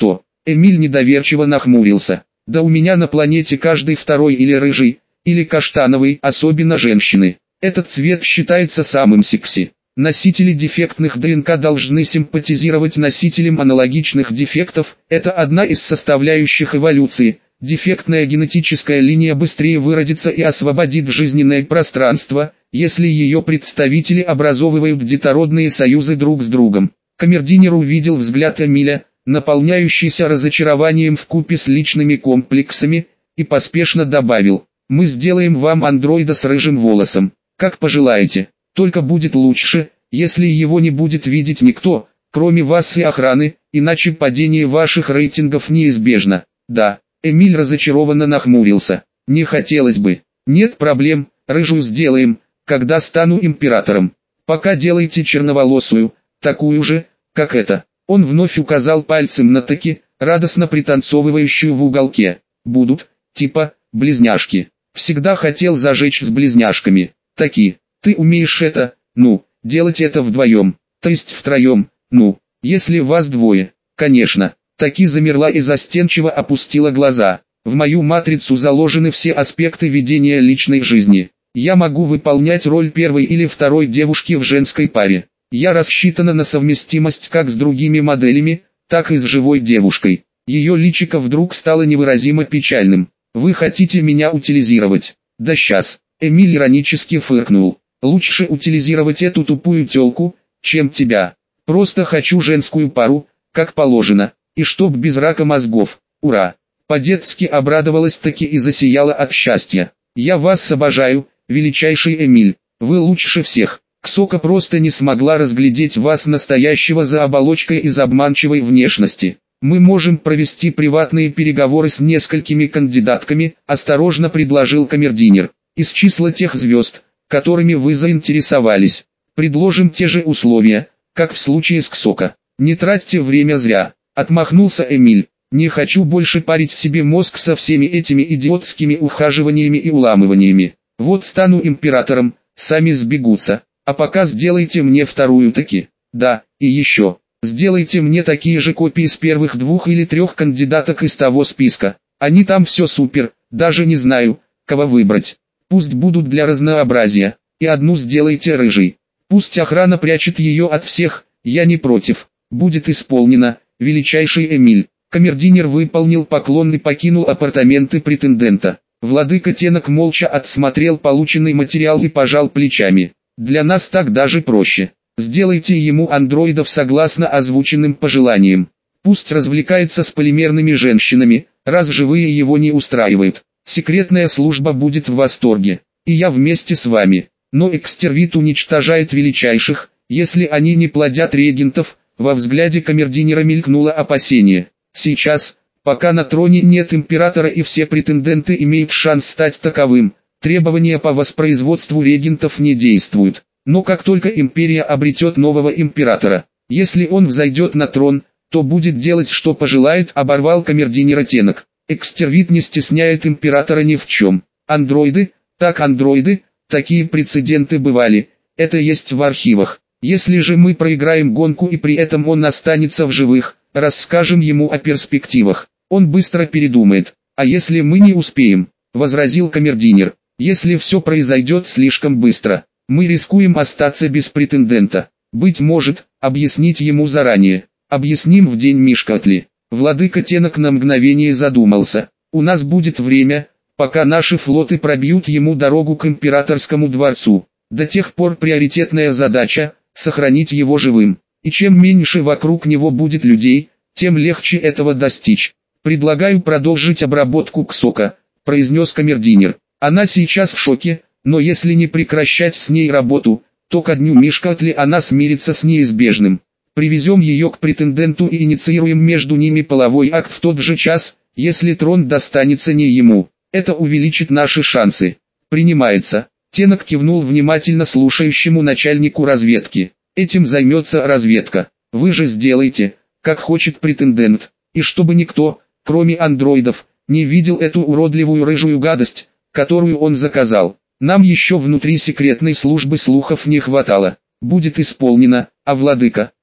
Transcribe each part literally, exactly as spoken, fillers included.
что? Эмиль недоверчиво нахмурился. Да у меня на планете каждый второй или рыжий, или каштановый, особенно женщины. Этот цвет считается самым секси. Носители дефектных ДНК должны симпатизировать носителям аналогичных дефектов, это одна из составляющих эволюции. Дефектная генетическая линия быстрее выродится и освободит жизненное пространство, если ее представители образовывают детородные союзы друг с другом. Камердинер увидел взгляд Эмиля, наполняющийся разочарованием вкупе с личными комплексами, и поспешно добавил: «Мы сделаем вам андроида с рыжим волосом, как пожелаете, только будет лучше, если его не будет видеть никто, кроме вас и охраны, иначе падение ваших рейтингов неизбежно». «Да». Эмиль разочарованно нахмурился. «Не хотелось бы». «Нет проблем, рыжую сделаем, когда стану императором. Пока делайте черноволосую, такую же, как эта». Он вновь указал пальцем на таки, радостно пританцовывающую в уголке. «Будут, типа, близняшки. Всегда хотел зажечь с близняшками. Таки, ты умеешь это, ну, делать это вдвоем, то есть втроем, ну, если вас двое, конечно». Таки замерла и застенчиво опустила глаза. «В мою матрицу заложены все аспекты ведения личной жизни. Я могу выполнять роль первой или второй девушки в женской паре. Я рассчитана на совместимость как с другими моделями, так и с живой девушкой». Ее личико вдруг стало невыразимо печальным. «Вы хотите меня утилизировать?» «Да щас». Эмиль иронически фыркнул. «Лучше утилизировать эту тупую тёлку, чем тебя. Просто хочу женскую пару, как положено. И чтоб без рака мозгов. Ура!» По-детски обрадовалась таки и засияла от счастья. «Я вас обожаю, величайший Эмиль. Вы лучше всех». Ксока просто не смогла разглядеть вас настоящего за оболочкой из обманчивой внешности. «Мы можем провести приватные переговоры с несколькими кандидатками», осторожно предложил камердинер. «Из числа тех звезд, которыми вы заинтересовались. Предложим те же условия, как в случае с Ксока. Не тратьте время зря». Отмахнулся Эмиль. «Не хочу больше парить себе мозг со всеми этими идиотскими ухаживаниями и уламываниями. Вот стану императором, сами сбегутся. А пока сделайте мне вторую таки. Да, и еще. Сделайте мне такие же копии с первых двух или трех кандидаток из того списка. Они там все супер, даже не знаю, кого выбрать. Пусть будут для разнообразия. И одну сделайте рыжей. Пусть охрана прячет ее от всех, я не против. Будет исполнено, величайший Эмиль». Камердинер выполнил поклон и покинул апартаменты претендента. Владыка Тенок молча отсмотрел полученный материал и пожал плечами. «Для нас так даже проще. Сделайте ему андроидов согласно озвученным пожеланиям. Пусть развлекается с полимерными женщинами, раз живые его не устраивают. Секретная служба будет в восторге. И я вместе с вами. Но экстервит уничтожает величайших, если они не плодят регентов». Во взгляде камердинера мелькнуло опасение. «Сейчас, пока на троне нет императора и все претенденты имеют шанс стать таковым, требования по воспроизводству регентов не действуют. Но как только империя обретет нового императора, если он взойдет на трон, то будет делать что пожелает», оборвал камердинера Тенок. «Экстервит не стесняет императора ни в чем. Андроиды, так андроиды, такие прецеденты бывали, это есть в архивах. Если же мы проиграем гонку и при этом он останется в живых, расскажем ему о перспективах. Он быстро передумает. А если мы не успеем?» возразил камердинер. «Если все произойдет слишком быстро, мы рискуем остаться без претендента. Быть может, объяснить ему заранее. Объясним в день Мишкатли». Владыка Тенок на мгновение задумался. «У нас будет время, пока наши флоты пробьют ему дорогу к императорскому дворцу. До тех пор приоритетная задача – сохранить его живым. И чем меньше вокруг него будет людей, тем легче этого достичь. Предлагаю продолжить обработку Ксока», – произнес камердинер. «Она сейчас в шоке, но если не прекращать с ней работу, то ко дню Мишкатли она смирится с неизбежным. Привезем ее к претенденту и инициируем между ними половой акт в тот же час, если трон достанется не ему. Это увеличит наши шансы». «Принимается». Тенок кивнул внимательно слушающему начальнику разведки. «Этим займется разведка. Вы же сделаете, как хочет претендент, и чтобы никто, кроме андроидов, не видел эту уродливую рыжую гадость, которую он заказал. Нам еще внутри секретной службы слухов не хватало. Будет исполнено, а владыка,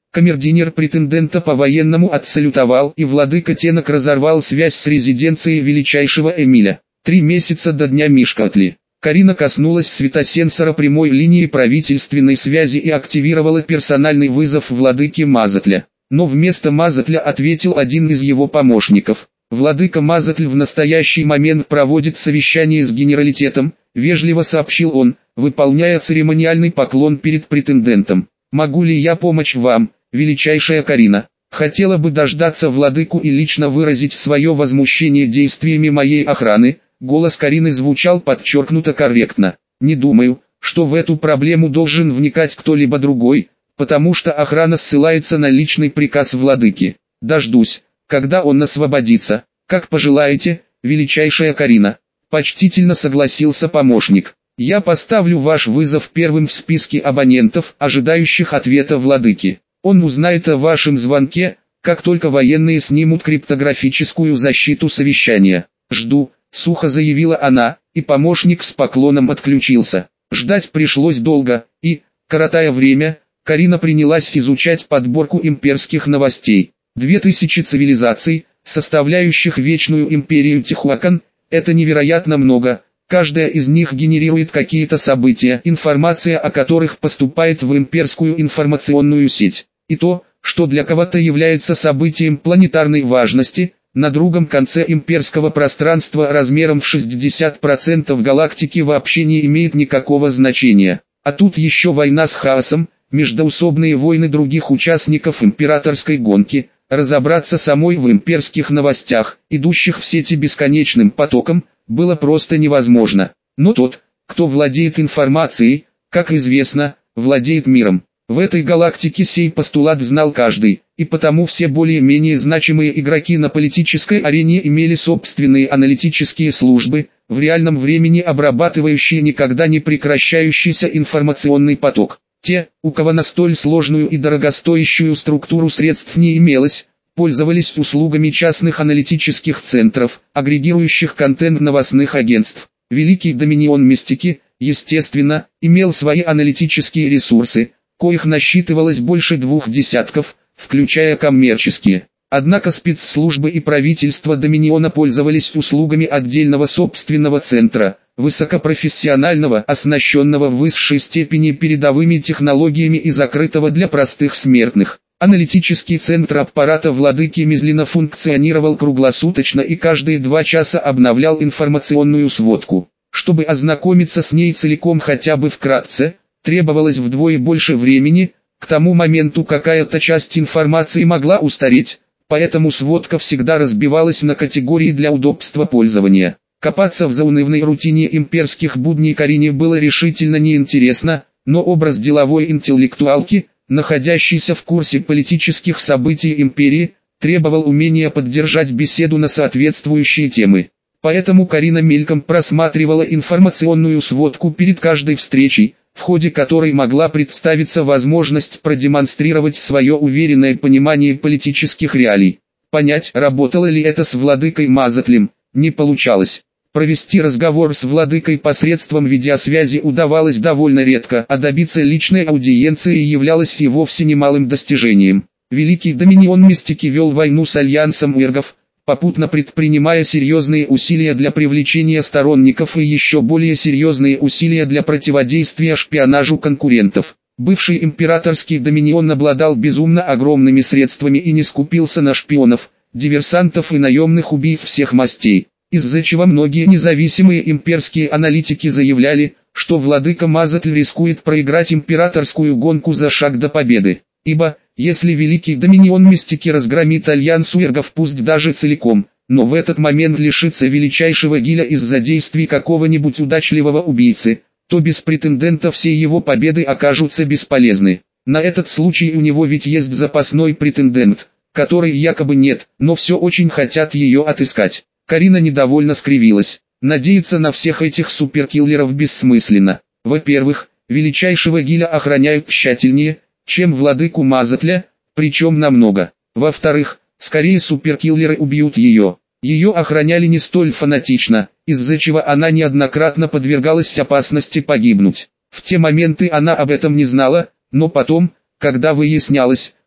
Камердинер претендента по-военному отсалютовал, и владыка Тенок разорвал связь с резиденцией величайшего Эмиля. Три месяца до дня Мишкатли. Карина коснулась светосенсора прямой линии правительственной связи и активировала персональный вызов владыки Мазатля. Но вместо Мазатля ответил один из его помощников. «Владыка Мазатль в настоящий момент проводит совещание с генералитетом», — вежливо сообщил он, выполняя церемониальный поклон перед претендентом. «Могу ли я помочь вам, величайшая Карина? Хотела бы дождаться владыку и лично выразить свое возмущение действиями моей охраны». Голос Карины звучал подчеркнуто корректно. «Не думаю, что в эту проблему должен вникать кто-либо другой, потому что охрана ссылается на личный приказ владыки. Дождусь, когда он освободится. Как пожелаете, величайшая Карина». Почтительно согласился помощник. «Я поставлю ваш вызов первым в списке абонентов, ожидающих ответа владыки. Он узнает о вашем звонке, как только военные снимут криптографическую защиту совещания. Жду», — сухо заявила она, и помощник с поклоном отключился. Ждать пришлось долго, и, коротая время, Карина принялась изучать подборку имперских новостей. Две тысячи цивилизаций, составляющих вечную империю Тихуакан, это невероятно много. Каждая из них генерирует какие-то события, информация о которых поступает в имперскую информационную сеть. И то, что для кого-то является событием планетарной важности, на другом конце имперского пространства размером в шестьдесят процентов галактики вообще не имеет никакого значения. А тут еще война с хаосом, междоусобные войны других участников императорской гонки. Разобраться самой в имперских новостях, идущих в сети бесконечным потоком, было просто невозможно. Но тот, кто владеет информацией, как известно, владеет миром. В этой галактике сей постулат знал каждый, и потому все более-менее значимые игроки на политической арене имели собственные аналитические службы, в реальном времени обрабатывающие никогда не прекращающийся информационный поток. Те, у кого на столь сложную и дорогостоящую структуру средств не имелось, пользовались услугами частных аналитических центров, агрегирующих контент новостных агентств. Великий доминион мистики, естественно, имел свои аналитические ресурсы, коих насчитывалось больше двух десятков, включая коммерческие. Однако спецслужбы и правительство доминиона пользовались услугами отдельного собственного центра, высокопрофессионального, оснащенного в высшей степени передовыми технологиями и закрытого для простых смертных. Аналитический центр аппарата владыки Мизлина функционировал круглосуточно и каждые два часа обновлял информационную сводку. Чтобы ознакомиться с ней целиком хотя бы вкратце, требовалось вдвое больше времени, к тому моменту какая-то часть информации могла устареть, поэтому сводка всегда разбивалась на категории для удобства пользования. Копаться в заунывной рутине имперских будней Карине было решительно неинтересно, но образ деловой интеллектуалки, находящейся в курсе политических событий империи, требовал умения поддержать беседу на соответствующие темы. Поэтому Карина мельком просматривала информационную сводку перед каждой встречей, в ходе которой могла представиться возможность продемонстрировать свое уверенное понимание политических реалий. Понять, работало ли это с владыкой Мазатлем, не получалось. Провести разговор с владыкой посредством видеосвязи удавалось довольно редко, а добиться личной аудиенции являлось и вовсе немалым достижением. Великий доминион мистики вел войну с альянсом уэргов, попутно предпринимая серьезные усилия для привлечения сторонников и еще более серьезные усилия для противодействия шпионажу конкурентов. Бывший императорский доминион обладал безумно огромными средствами и не скупился на шпионов, диверсантов и наемных убийц всех мастей, из-за чего многие независимые имперские аналитики заявляли, что владыка Мазатль рискует проиграть императорскую гонку за шаг до победы. Ибо, если великий доминион мистики разгромит альянс уэргов пусть даже целиком, но в этот момент лишится величайшего гиля из-за действий какого-нибудь удачливого убийцы, то без претендента все его победы окажутся бесполезны. На этот случай у него ведь есть запасной претендент, который якобы нет, но все очень хотят ее отыскать. Карина недовольно скривилась. Надеяться на всех этих суперкиллеров бессмысленно. Во-первых, величайшего гиля охраняют тщательнее, чем владыку Мазатля, причем намного. Во-вторых, скорее суперкиллеры убьют ее. Ее охраняли не столь фанатично, из-за чего она неоднократно подвергалась опасности погибнуть. В те моменты она об этом не знала, но потом, когда выяснялось,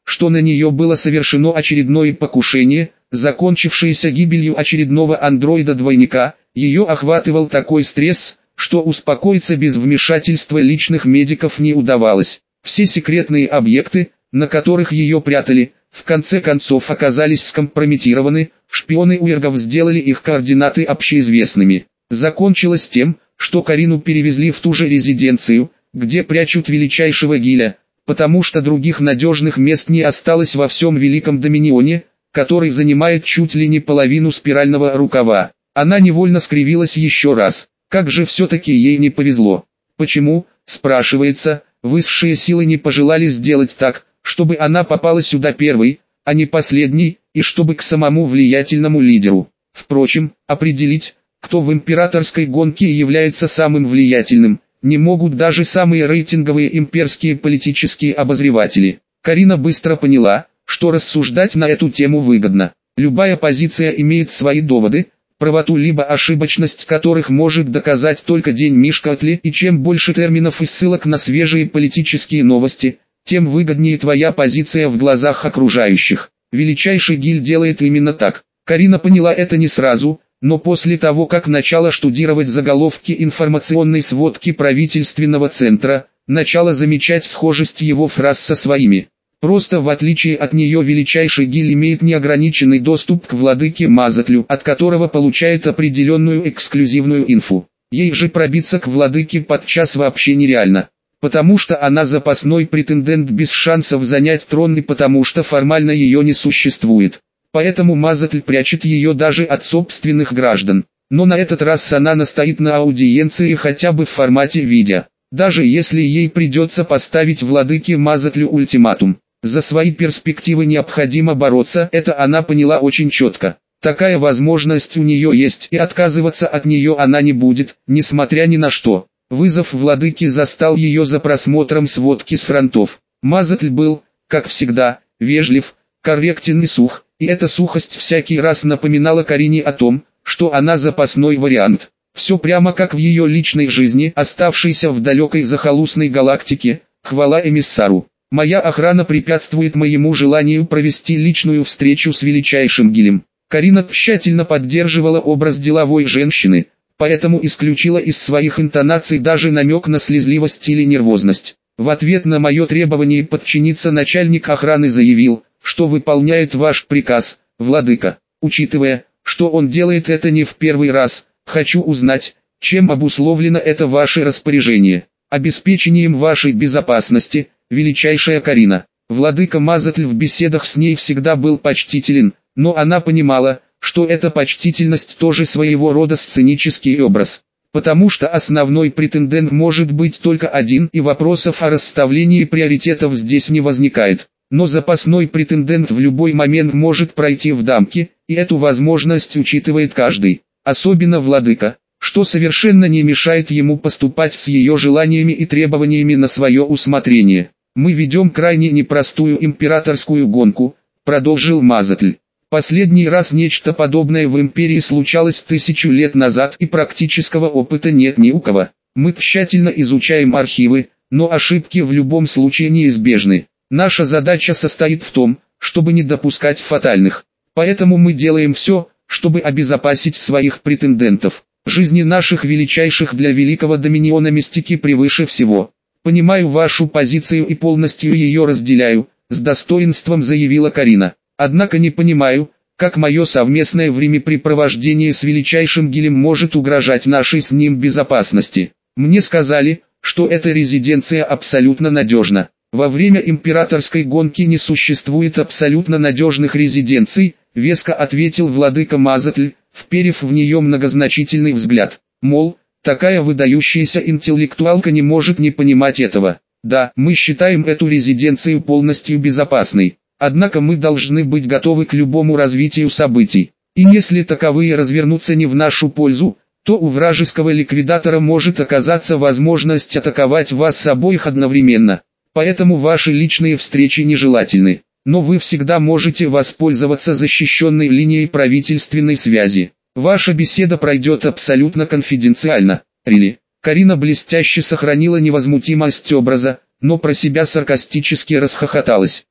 что на нее было совершено очередное покушение, закончившееся гибелью очередного андроида-двойника. Ее охватывал такой стресс, что успокоиться без вмешательства личных медиков не удавалось. Все секретные объекты, на которых ее прятали, в конце концов оказались скомпрометированы, шпионы Уэргов сделали их координаты общеизвестными. Закончилось тем, что Карину перевезли в ту же резиденцию, где прячут величайшего Гиля, потому что других надежных мест не осталось во всем Великом Доминионе, который занимает чуть ли не половину спирального рукава. Она невольно скривилась еще раз. Как же все-таки ей не повезло? Почему, спрашивается, высшие силы не пожелали сделать так, чтобы она попала сюда первой, а не последней, и чтобы к самому влиятельному лидеру? Впрочем, определить, кто в императорской гонке является самым влиятельным, не могут даже самые рейтинговые имперские политические обозреватели. Карина быстро поняла, что рассуждать на эту тему выгодно. Любая позиция имеет свои доводы, правоту либо ошибочность которых может доказать только день Мишкатли, и чем больше терминов и ссылок на свежие политические новости, тем выгоднее твоя позиция в глазах окружающих. Величайший Гиль делает именно так. Карина поняла это не сразу, но после того, как начала штудировать заголовки информационной сводки правительственного центра, начала замечать схожесть его фраз со своими. Просто в отличие от нее величайший Гиль имеет неограниченный доступ к владыке Мазатлю, от которого получает определенную эксклюзивную инфу. Ей же пробиться к владыке подчас вообще нереально, потому что она запасной претендент без шансов занять трон и потому что формально ее не существует. Поэтому Мазатль прячет ее даже от собственных граждан. Но на этот раз она настоит на аудиенции хотя бы в формате видео. Даже если ей придется поставить владыке Мазатлю ультиматум. За свои перспективы необходимо бороться, это она поняла очень четко. Такая возможность у нее есть, и отказываться от нее она не будет, несмотря ни на что. Вызов владыки застал ее за просмотром сводки с фронтов. Мазатль был, как всегда, вежлив, корректен и сух, и эта сухость всякий раз напоминала Карине о том, что она запасной вариант. Все прямо как в ее личной жизни, оставшейся в далекой захолустной галактике. Хвала эмиссару. Моя охрана препятствует моему желанию провести личную встречу с величайшим Гилем. Карина тщательно поддерживала образ деловой женщины, поэтому исключила из своих интонаций даже намек на слезливость или нервозность. В ответ на мое требование подчиниться начальник охраны заявил, что выполняет ваш приказ, владыка. Учитывая, что он делает это не в первый раз, хочу узнать, чем обусловлено это ваше распоряжение. Обеспечением вашей безопасности, величайшая Карина. Владыка Мазатль в беседах с ней всегда был почтителен, но она понимала, что эта почтительность тоже своего рода сценический образ. Потому что основной претендент может быть только один, и вопросов о расставлении приоритетов здесь не возникает. Но запасной претендент в любой момент может пройти в дамки, и эту возможность учитывает каждый, особенно владыка, что совершенно не мешает ему поступать с ее желаниями и требованиями на свое усмотрение. «Мы ведем крайне непростую императорскую гонку», — продолжил Мазатль. «Последний раз нечто подобное в империи случалось тысячу лет назад, и практического опыта нет ни у кого. Мы тщательно изучаем архивы, но ошибки в любом случае неизбежны. Наша задача состоит в том, чтобы не допускать фатальных. Поэтому мы делаем все, чтобы обезопасить своих претендентов. Жизни наших величайших для Великого Доминиона мистики превыше всего. Понимаю вашу позицию и полностью ее разделяю», — с достоинством заявила Карина. «Однако не понимаю, как мое совместное времяпрепровождение с величайшим Гилем может угрожать нашей с ним безопасности. Мне сказали, что эта резиденция абсолютно надежна. Во время императорской гонки не существует абсолютно надежных резиденций», — веско ответил владыка Мазатль, вперев в нее многозначительный взгляд. Мол, такая выдающаяся интеллектуалка не может не понимать этого. Да, мы считаем эту резиденцию полностью безопасной. Однако мы должны быть готовы к любому развитию событий. И если таковые развернутся не в нашу пользу, то у вражеского ликвидатора может оказаться возможность атаковать вас обоих одновременно. Поэтому ваши личные встречи нежелательны. Но вы всегда можете воспользоваться защищенной линией правительственной связи. Ваша беседа пройдет абсолютно конфиденциально. Рили. Карина блестяще сохранила невозмутимость образа, но про себя саркастически расхохоталась.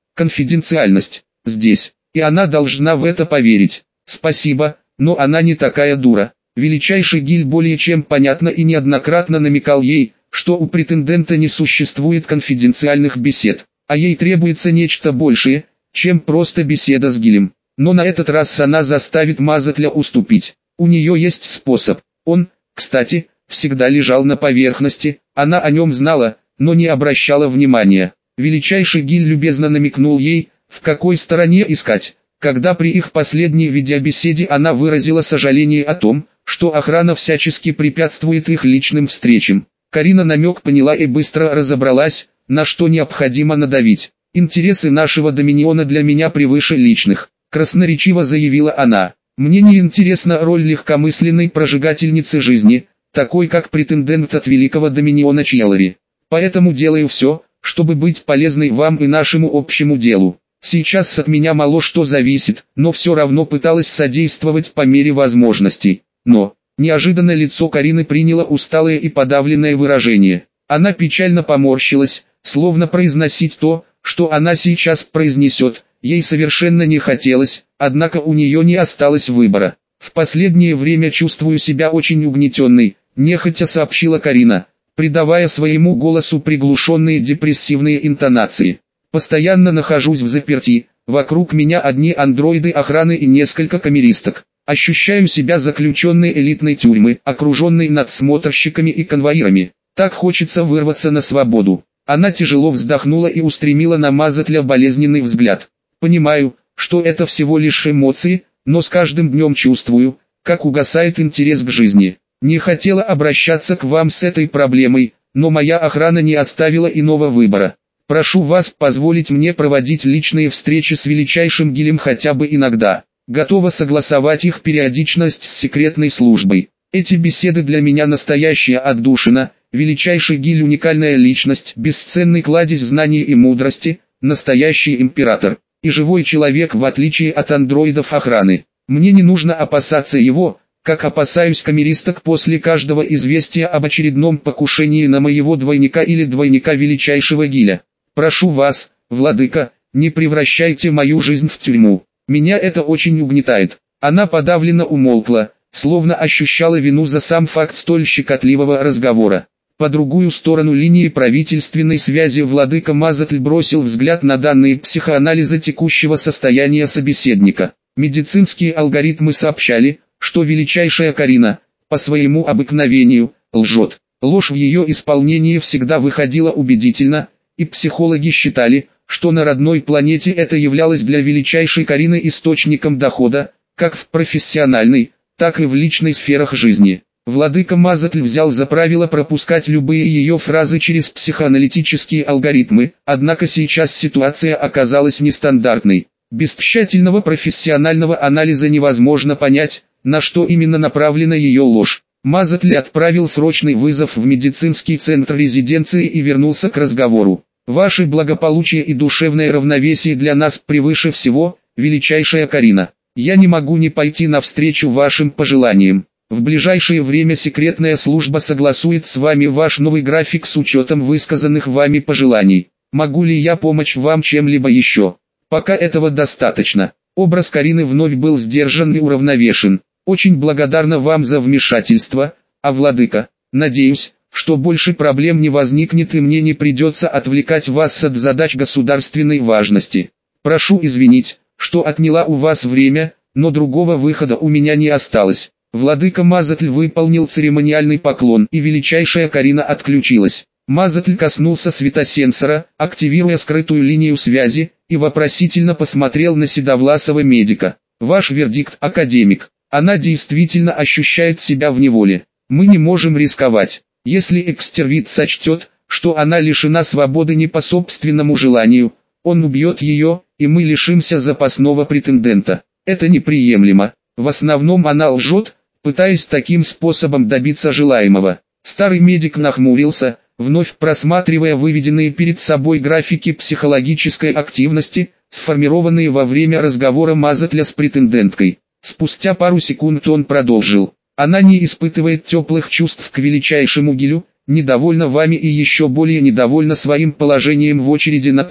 Конфиденциальность здесь, и она должна в это поверить. Спасибо, но она не такая дура. Величайший Гиль более чем понятно и неоднократно намекал ей, что у претендента не существует конфиденциальных бесед, а ей требуется нечто большее, чем просто беседа с Гилем. Но на этот раз она заставит Мазатля уступить. У нее есть способ. Он, кстати, всегда лежал на поверхности, она о нем знала, но не обращала внимания. Величайший Гиль любезно намекнул ей, в какой стороне искать, когда при их последней видеобеседе она выразила сожаление о том, что охрана всячески препятствует их личным встречам. Карина намек поняла и быстро разобралась, на что необходимо надавить. «Интересы нашего доминиона для меня превыше личных», — красноречиво заявила она. «Мне не интересна роль легкомысленной прожигательницы жизни, такой как претендент от великого доминиона Чьялари. Поэтому делаю все, чтобы быть полезной вам и нашему общему делу. Сейчас от меня мало что зависит, но все равно пыталась содействовать по мере возможностей. Но, неожиданно лицо Карины приняло усталое и подавленное выражение. Она печально поморщилась, словно произносить то, что она сейчас произнесет, ей совершенно не хотелось, однако у нее не осталось выбора. «В последнее время чувствую себя очень угнетенной», – нехотя сообщила Карина, придавая своему голосу приглушенные депрессивные интонации. «Постоянно нахожусь в заперти, вокруг меня одни андроиды охраны и несколько камеристок. Ощущаю себя заключенной элитной тюрьмы, окруженной надсмотрщиками и конвоирами. Так хочется вырваться на свободу». Она тяжело вздохнула и устремила на Мазатля болезненный взгляд. «Понимаю, что это всего лишь эмоции, но с каждым днем чувствую, как угасает интерес к жизни. Не хотела обращаться к вам с этой проблемой, но моя охрана не оставила иного выбора. Прошу вас позволить мне проводить личные встречи с величайшим Гилем хотя бы иногда. Готова согласовать их периодичность с секретной службой. Эти беседы для меня настоящая отдушина. Величайший Гиль — уникальная личность, бесценный кладезь знаний и мудрости, настоящий император и живой человек в отличие от андроидов охраны. Мне не нужно опасаться его, как опасаюсь камеристок после каждого известия об очередном покушении на моего двойника или двойника величайшего Гиля. Прошу вас, владыка, не превращайте мою жизнь в тюрьму. Меня это очень угнетает». Она подавленно умолкла, словно ощущала вину за сам факт столь щекотливого разговора. По другую сторону линии правительственной связи владыка Мазатль бросил взгляд на данные психоанализа текущего состояния собеседника. Медицинские алгоритмы сообщали, что величайшая Карина, по своему обыкновению, лжет. Ложь в ее исполнении всегда выходила убедительно, и психологи считали, что на родной планете это являлось для величайшей Карины источником дохода, как в профессиональной, так и в личной сферах жизни. Владыка Мазатль взял за правило пропускать любые ее фразы через психоаналитические алгоритмы, однако сейчас ситуация оказалась нестандартной. Без тщательного профессионального анализа невозможно понять, на что именно направлена ее ложь. Мазатль отправил срочный вызов в медицинский центр резиденции и вернулся к разговору. «Ваше благополучие и душевное равновесие для нас превыше всего, величайшая Карина. Я не могу не пойти навстречу вашим пожеланиям. В ближайшее время секретная служба согласует с вами ваш новый график с учетом высказанных вами пожеланий. Могу ли я помочь вам чем-либо еще? Пока этого достаточно». Образ Карины вновь был сдержан и уравновешен. «Очень благодарна вам за вмешательство, а владыка, надеюсь, что больше проблем не возникнет и мне не придется отвлекать вас от задач государственной важности. Прошу извинить, что отняла у вас время, но другого выхода у меня не осталось». Владыка Мазатль выполнил церемониальный поклон, и величайшая Карина отключилась. Мазатль коснулся светосенсора, активируя скрытую линию связи, и вопросительно посмотрел на седовласого медика. «Ваш вердикт, академик. Она действительно ощущает себя в неволе. Мы не можем рисковать. Если экстервит сочтет, что она лишена свободы не по собственному желанию, он убьет ее, и мы лишимся запасного претендента. Это неприемлемо. В основном она лжет, пытаясь таким способом добиться желаемого». Старый медик нахмурился, вновь просматривая выведенные перед собой графики психологической активности, сформированные во время разговора Мазатля с претенденткой. Спустя пару секунд он продолжил. «Она не испытывает теплых чувств к величайшему Гилю, недовольна вами и еще более недовольна своим положением в очереди на трон.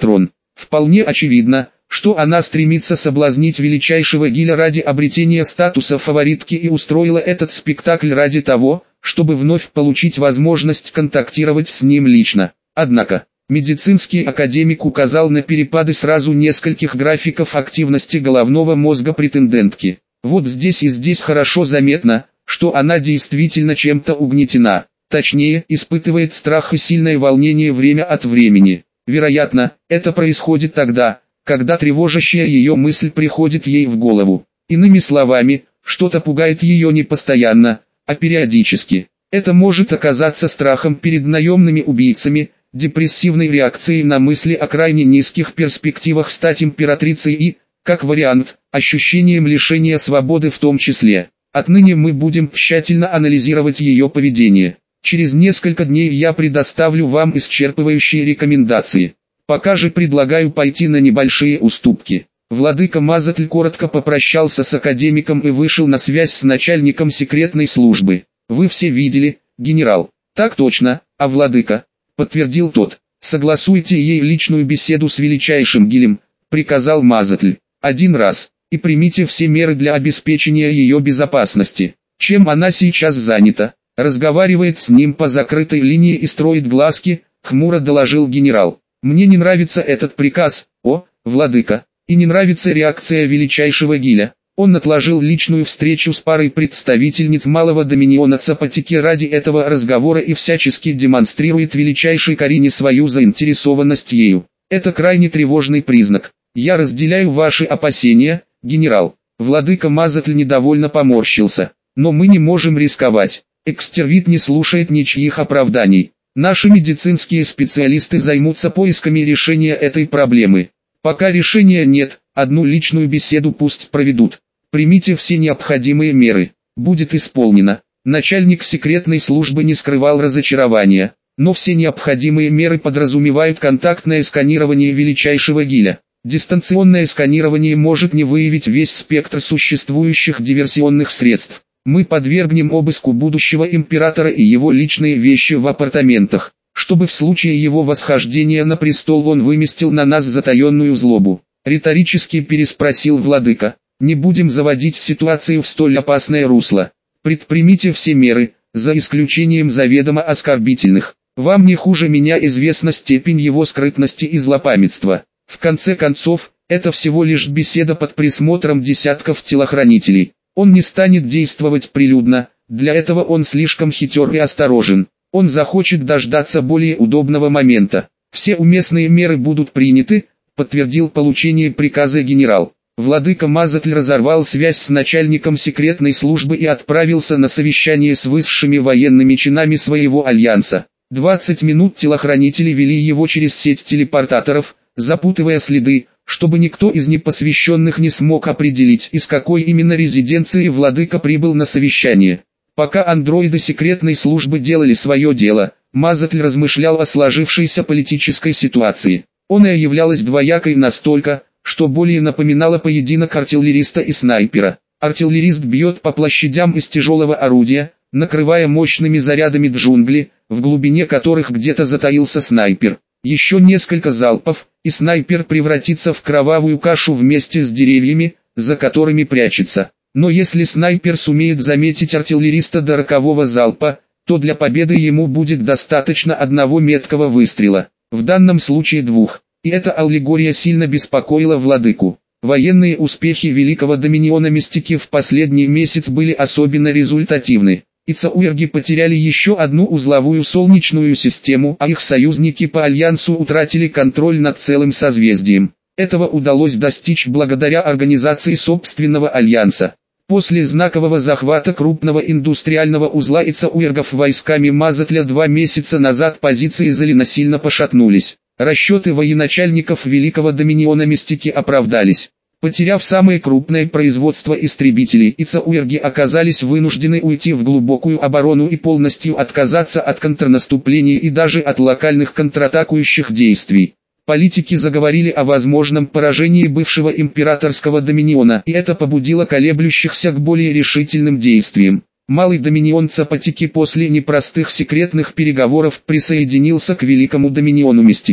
Вполне очевидно, что она стремится соблазнить величайшего Гиля ради обретения статуса фаворитки и устроила этот спектакль ради того, чтобы вновь получить возможность контактировать с ним лично. Однако, медицинский академик указал на перепады сразу нескольких графиков активности головного мозга претендентки. Вот здесь и здесь хорошо заметно, что она действительно чем-то угнетена, точнее, испытывает страх и сильное волнение время от времени. Вероятно, это происходит тогда, когда тревожащая ее мысль приходит ей в голову. Иными словами, что-то пугает ее не постоянно, а периодически. Это может оказаться страхом перед наемными убийцами, депрессивной реакцией на мысли о крайне низких перспективах стать императрицей и, как вариант, ощущением лишения свободы в том числе. Отныне мы будем тщательно анализировать ее поведение. Через несколько дней я предоставлю вам исчерпывающие рекомендации. Пока же предлагаю пойти на небольшие уступки. Владыка Мазатль коротко попрощался с академиком и вышел на связь с начальником секретной службы. Вы все видели, генерал? Так точно, а владыка? Подтвердил тот. Согласуйте ей личную беседу с величайшим Гилем, приказал Мазатль. Один раз. И примите все меры для обеспечения ее безопасности. Чем она сейчас занята? Разговаривает с ним по закрытой линии и строит глазки, хмуро доложил генерал. Мне не нравится этот приказ, о, владыка, и не нравится реакция величайшего Гиля. Он отложил личную встречу с парой представительниц малого доминиона Цапатики ради этого разговора и всячески демонстрирует величайшей Карине свою заинтересованность ею. Это крайне тревожный признак. Я разделяю ваши опасения, генерал. Владыка Мазатль недовольно поморщился. Но мы не можем рисковать. Экстервит не слушает ничьих оправданий. Наши медицинские специалисты займутся поисками решения этой проблемы. Пока решения нет, одну личную беседу пусть проведут. Примите все необходимые меры. Будет исполнено. Начальник секретной службы не скрывал разочарования, но все необходимые меры подразумевают контактное сканирование величайшего Гиля. Дистанционное сканирование может не выявить весь спектр существующих диверсионных средств. Мы подвергнем обыску будущего императора и его личные вещи в апартаментах, чтобы в случае его восхождения на престол он выместил на нас затаенную злобу. Риторически переспросил владыка. Не будем заводить ситуацию в столь опасное русло. Предпримите все меры, за исключением заведомо оскорбительных. Вам не хуже меня известна степень его скрытности и злопамятства. В конце концов, это всего лишь беседа под присмотром десятков телохранителей. Он не станет действовать прилюдно, для этого он слишком хитер и осторожен. Он захочет дождаться более удобного момента. Все уместные меры будут приняты, подтвердил получение приказа генерал. Владыка Мазатль разорвал связь с начальником секретной службы и отправился на совещание с высшими военными чинами своего альянса. двадцать минут телохранители вели его через сеть телепортаторов, запутывая следы, чтобы никто из непосвященных не смог определить, из какой именно резиденции владыка прибыл на совещание. Пока андроиды секретной службы делали свое дело, Мазатль размышлял о сложившейся политической ситуации. Она являлась двоякой настолько, что более напоминала поединок артиллериста и снайпера. Артиллерист бьет по площадям из тяжелого орудия, накрывая мощными зарядами джунгли, в глубине которых где-то затаился снайпер. Еще несколько залпов, и снайпер превратится в кровавую кашу вместе с деревьями, за которыми прячется. Но если снайпер сумеет заметить артиллериста до рокового залпа, то для победы ему будет достаточно одного меткого выстрела. В данном случае двух. И эта аллегория сильно беспокоила владыку. Военные успехи Великого Доминиона Мистики в последний месяц были особенно результативны. Ицауэрги потеряли еще одну узловую солнечную систему, а их союзники по Альянсу утратили контроль над целым созвездием. Этого удалось достичь благодаря организации собственного Альянса. После знакового захвата крупного индустриального узла Ицауэргов войсками Мазатля два месяца назад позиции Залина сильно пошатнулись. Расчеты военачальников Великого Доминиона Мистики оправдались. Потеряв самое крупное производство истребителей, Ицауэрги оказались вынуждены уйти в глубокую оборону и полностью отказаться от контрнаступления и даже от локальных контратакующих действий. Политики заговорили о возможном поражении бывшего императорского доминиона, и это побудило колеблющихся к более решительным действиям. Малый доминион Цапатики после непростых секретных переговоров присоединился к Великому Доминиону Мистики.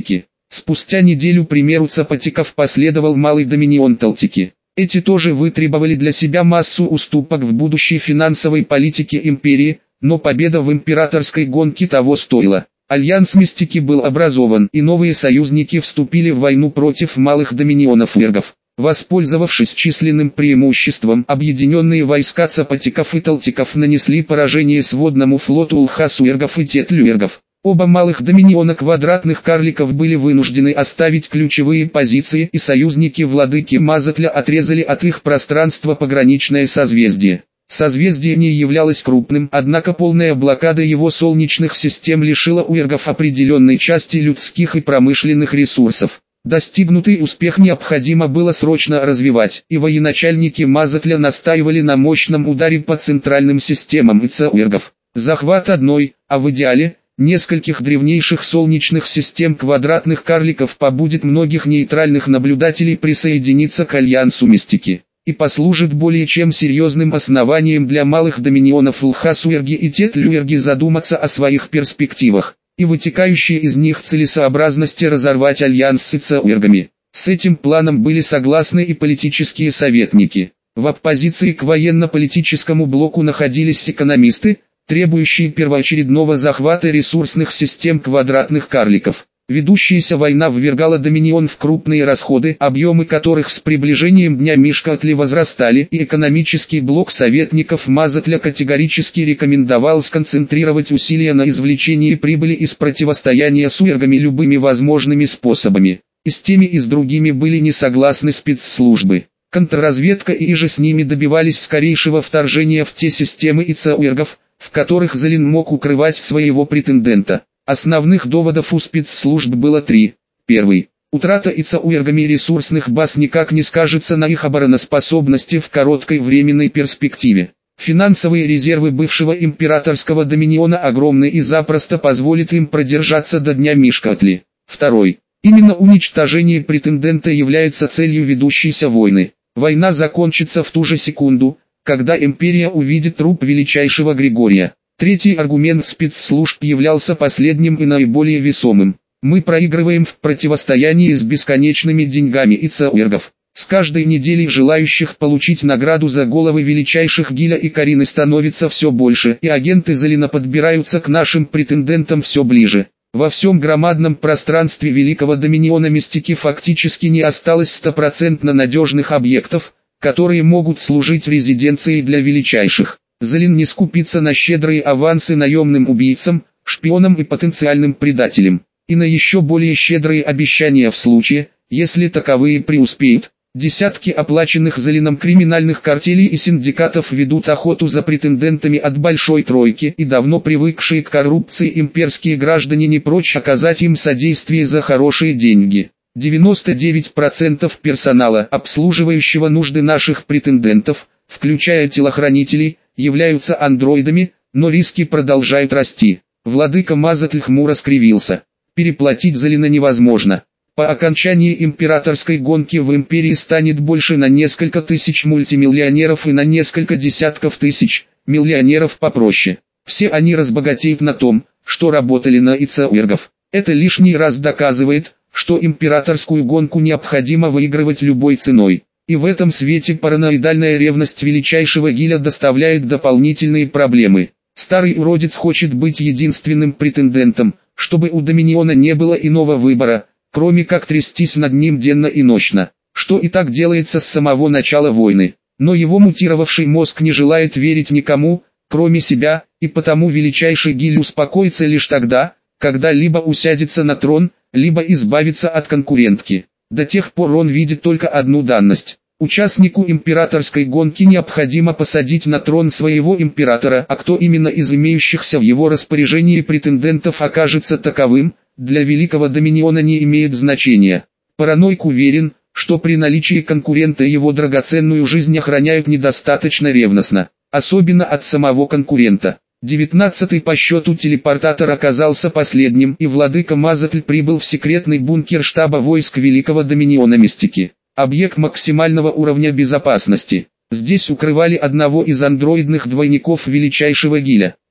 Спустя неделю примеру цапатиков последовал малый доминион Талтики. Эти тоже вытребовали для себя массу уступок в будущей финансовой политике империи, но победа в императорской гонке того стоила. Альянс Мистики был образован, и новые союзники вступили в войну против малых доминионов вергов. Воспользовавшись численным преимуществом, объединенные войска цапатиков и талтиков нанесли поражение сводному флоту улхасуэргов и тетлюэргов. Оба малых доминиона квадратных карликов были вынуждены оставить ключевые позиции, и союзники владыки Мазатля отрезали от их пространства пограничное созвездие. Созвездие не являлось крупным, однако полная блокада его солнечных систем лишила уэргов определенной части людских и промышленных ресурсов. Достигнутый успех необходимо было срочно развивать, и военачальники Мазатля настаивали на мощном ударе по центральным системам ИЦА-уэргов. Захват одной, а в идеале, нескольких древнейших солнечных систем квадратных карликов побудит многих нейтральных наблюдателей присоединиться к альянсу Мистики, и послужит более чем серьезным основанием для малых доминионов Улхасуэрги и Тетлюэрги задуматься о своих перспективах, и вытекающей из них целесообразности разорвать альянс с ИЦА-уэргами. С этим планом были согласны и политические советники. В оппозиции к военно-политическому блоку находились экономисты, требующие первоочередного захвата ресурсных систем квадратных карликов. Ведущаяся война ввергала доминион в крупные расходы, объемы которых с приближением дня Мишкаатли возрастали, и экономический блок советников Мазатля категорически рекомендовал сконцентрировать усилия на извлечении прибыли из противостояния с уэргами любыми возможными способами. И с теми и с другими были не согласны спецслужбы. Контрразведка и иже с ними добивались скорейшего вторжения в те системы ИЦА-уэргов, в которых Залин мог укрывать своего претендента. Основных доводов у спецслужб было три. Первый. Утрата ИЦА-уэргами ресурсных баз никак не скажется на их обороноспособности в короткой временной перспективе. Финансовые резервы бывшего императорского доминиона огромны и запросто позволит им продержаться до дня Мишкаатли. Второй. Именно уничтожение претендента является целью ведущейся войны. Война закончится в ту же секунду, когда империя увидит труп величайшего Григория. Третий аргумент спецслужб являлся последним и наиболее весомым. Мы проигрываем в противостоянии с бесконечными деньгами ИЦА-уэргов. С каждой неделей желающих получить награду за головы величайших Гиля и Карины становится все больше, и агенты Залина подбираются к нашим претендентам все ближе. Во всем громадном пространстве Великого Доминиона Мистики фактически не осталось стопроцентно надежных объектов, которые могут служить резиденцией для величайших. Залин не скупится на щедрые авансы наемным убийцам, шпионам и потенциальным предателям, и на еще более щедрые обещания в случае, если таковые преуспеют. Десятки оплаченных Залином криминальных картелей и синдикатов ведут охоту за претендентами от Большой Тройки, и давно привыкшие к коррупции имперские граждане не прочь оказать им содействие за хорошие деньги. девяносто девять процентов персонала, обслуживающего нужды наших претендентов, включая телохранителей, являются андроидами, но риски продолжают расти. Владыка Мазатль хмуро скривился. Переплатить Залина невозможно. По окончании императорской гонки в империи станет больше на несколько тысяч мультимиллионеров и на несколько десятков тысяч миллионеров попроще. Все они разбогатеют на том, что работали на ИЦА-уэргов. Это лишний раз доказывает, что императорскую гонку необходимо выигрывать любой ценой. И в этом свете параноидальная ревность величайшего Гиля доставляет дополнительные проблемы. Старый уродец хочет быть единственным претендентом, чтобы у Доминиона не было иного выбора, кроме как трястись над ним денно и ночно, что и так делается с самого начала войны. Но его мутировавший мозг не желает верить никому, кроме себя, и потому величайший Гиль успокоится лишь тогда, когда либо усядется на трон, либо избавится от конкурентки. До тех пор он видит только одну данность. Участнику императорской гонки необходимо посадить на трон своего императора, а кто именно из имеющихся в его распоряжении претендентов окажется таковым, для Великого Доминиона не имеет значения. Параноик уверен, что при наличии конкурента его драгоценную жизнь охраняют недостаточно ревностно, особенно от самого конкурента. Девятнадцатый по счету телепортатор оказался последним, и владыка Мазатль прибыл в секретный бункер штаба войск Великого Доминиона Мистики. Объект максимального уровня безопасности. Здесь укрывали одного из андроидных двойников величайшего Гиля.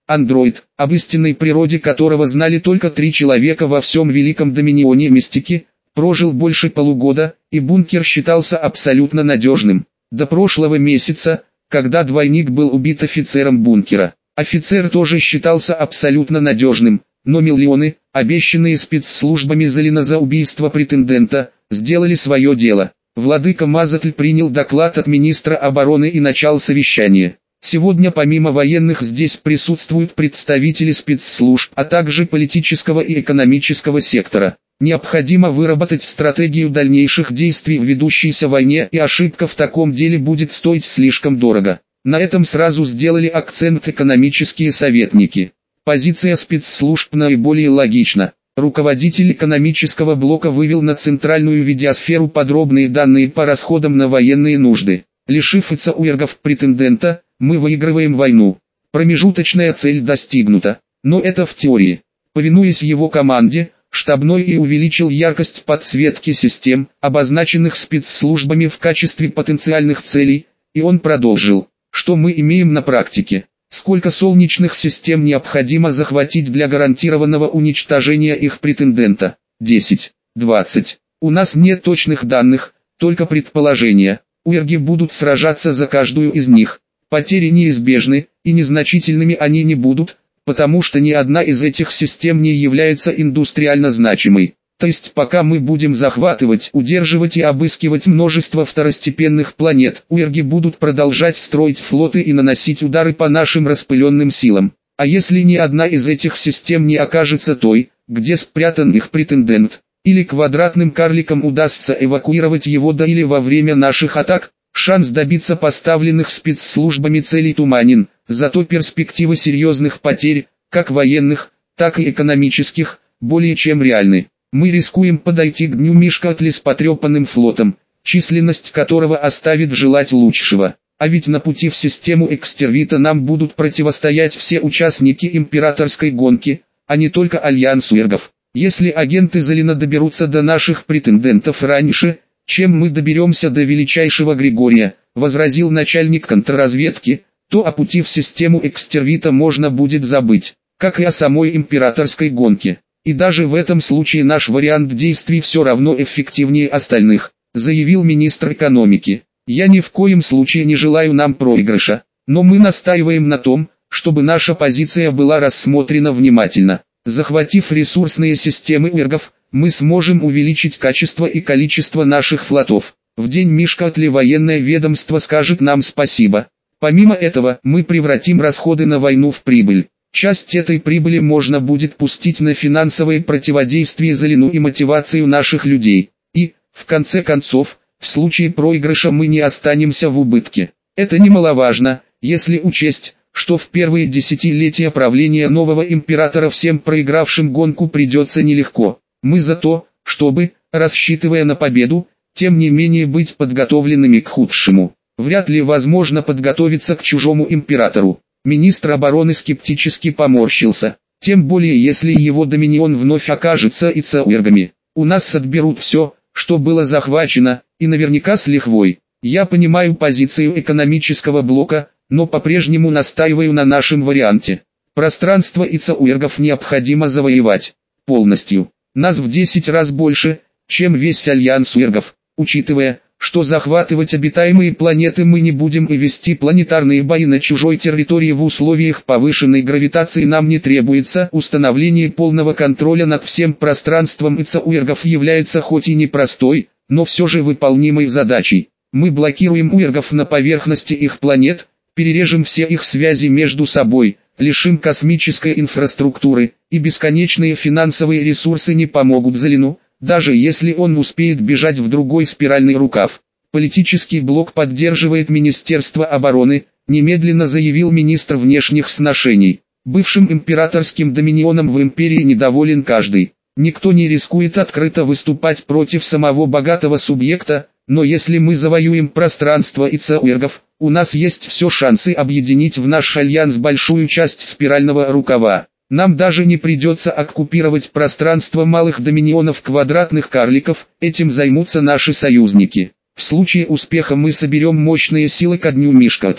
андроид, об истинной природе которого знали только три человека во всем великом доминионе мистики, прожил больше полугода, и бункер считался абсолютно надежным. До прошлого месяца, когда двойник был убит офицером бункера. Офицер тоже считался абсолютно надежным, но миллионы, обещанные спецслужбами Залина за убийство претендента, сделали свое дело. Владыка Мазатль принял доклад от министра обороны и начал совещание. Сегодня помимо военных здесь присутствуют представители спецслужб, а также политического и экономического сектора. Необходимо выработать стратегию дальнейших действий в ведущейся войне, и ошибка в таком деле будет стоить слишком дорого. На этом сразу сделали акцент экономические советники. Позиция спецслужб наиболее логична. Руководитель экономического блока вывел на центральную видеосферу подробные данные по расходам на военные нужды. Лишив ИЦУэргов претендента, мы выигрываем войну. Промежуточная цель достигнута. Но это в теории. Повинуясь его команде, штабной и увеличил яркость подсветки систем, обозначенных спецслужбами в качестве потенциальных целей, и он продолжил. Что мы имеем на практике? Сколько солнечных систем необходимо захватить для гарантированного уничтожения их претендента? десять, двадцать. У нас нет точных данных, только предположения. Уэрги будут сражаться за каждую из них. Потери неизбежны, и незначительными они не будут, потому что ни одна из этих систем не является индустриально значимой. То есть пока мы будем захватывать, удерживать и обыскивать множество второстепенных планет, уэрги будут продолжать строить флоты и наносить удары по нашим распыленным силам. А если ни одна из этих систем не окажется той, где спрятан их претендент, или квадратным карликам удастся эвакуировать его до или во время наших атак, шанс добиться поставленных спецслужбами целей туманен, зато перспективы серьезных потерь, как военных, так и экономических, более чем реальны. Мы рискуем подойти к дню Мишкатли с потрепанным флотом, численность которого оставит желать лучшего. А ведь на пути в систему Экстервита нам будут противостоять все участники императорской гонки, а не только альянс уэргов. Если агенты Залина доберутся до наших претендентов раньше, чем мы доберемся до величайшего Григория, возразил начальник контрразведки, то о пути в систему Экстервита можно будет забыть, как и о самой императорской гонке. И даже в этом случае наш вариант действий все равно эффективнее остальных, заявил министр экономики. Я ни в коем случае не желаю нам проигрыша, но мы настаиваем на том, чтобы наша позиция была рассмотрена внимательно. Захватив ресурсные системы уэргов, мы сможем увеличить качество и количество наших флотов. В день Мишкатли военное ведомство скажет нам спасибо. Помимо этого, мы превратим расходы на войну в прибыль. Часть этой прибыли можно будет пустить на финансовое противодействие Залину и мотивацию наших людей. И, в конце концов, в случае проигрыша мы не останемся в убытке. Это немаловажно, если учесть, что в первые десятилетия правления нового императора всем проигравшим гонку придется нелегко. Мы за то, чтобы, рассчитывая на победу, тем не менее быть подготовленными к худшему. Вряд ли возможно подготовиться к чужому императору. Министр обороны скептически поморщился, тем более если его доминион вновь окажется ИЦУэргами. У нас отберут все, что было захвачено, и наверняка с лихвой. Я понимаю позицию экономического блока, но по-прежнему настаиваю на нашем варианте. Пространство ИЦУэргов необходимо завоевать полностью. Нас в десять раз больше, чем весь альянс уэргов, учитывая, что захватывать обитаемые планеты мы не будем и вести планетарные бои на чужой территории в условиях повышенной гравитации нам не требуется. Установление полного контроля над всем пространством ИЦУэргов является хоть и непростой, но все же выполнимой задачей. Мы блокируем уэргов на поверхности их планет, перережем все их связи между собой, лишим космической инфраструктуры, и бесконечные финансовые ресурсы не помогут Залину, даже если он успеет бежать в другой спиральный рукав. Политический блок поддерживает Министерство обороны, немедленно заявил министр внешних сношений. Бывшим императорским доминионом в империи недоволен каждый. Никто не рискует открыто выступать против самого богатого субъекта, но если мы завоюем пространство ИЦУэргов, у нас есть все шансы объединить в наш альянс большую часть спирального рукава. Нам даже не придется оккупировать пространство малых доминионов квадратных карликов, этим займутся наши союзники. В случае успеха мы соберем мощные силы ко дню Мишкатли.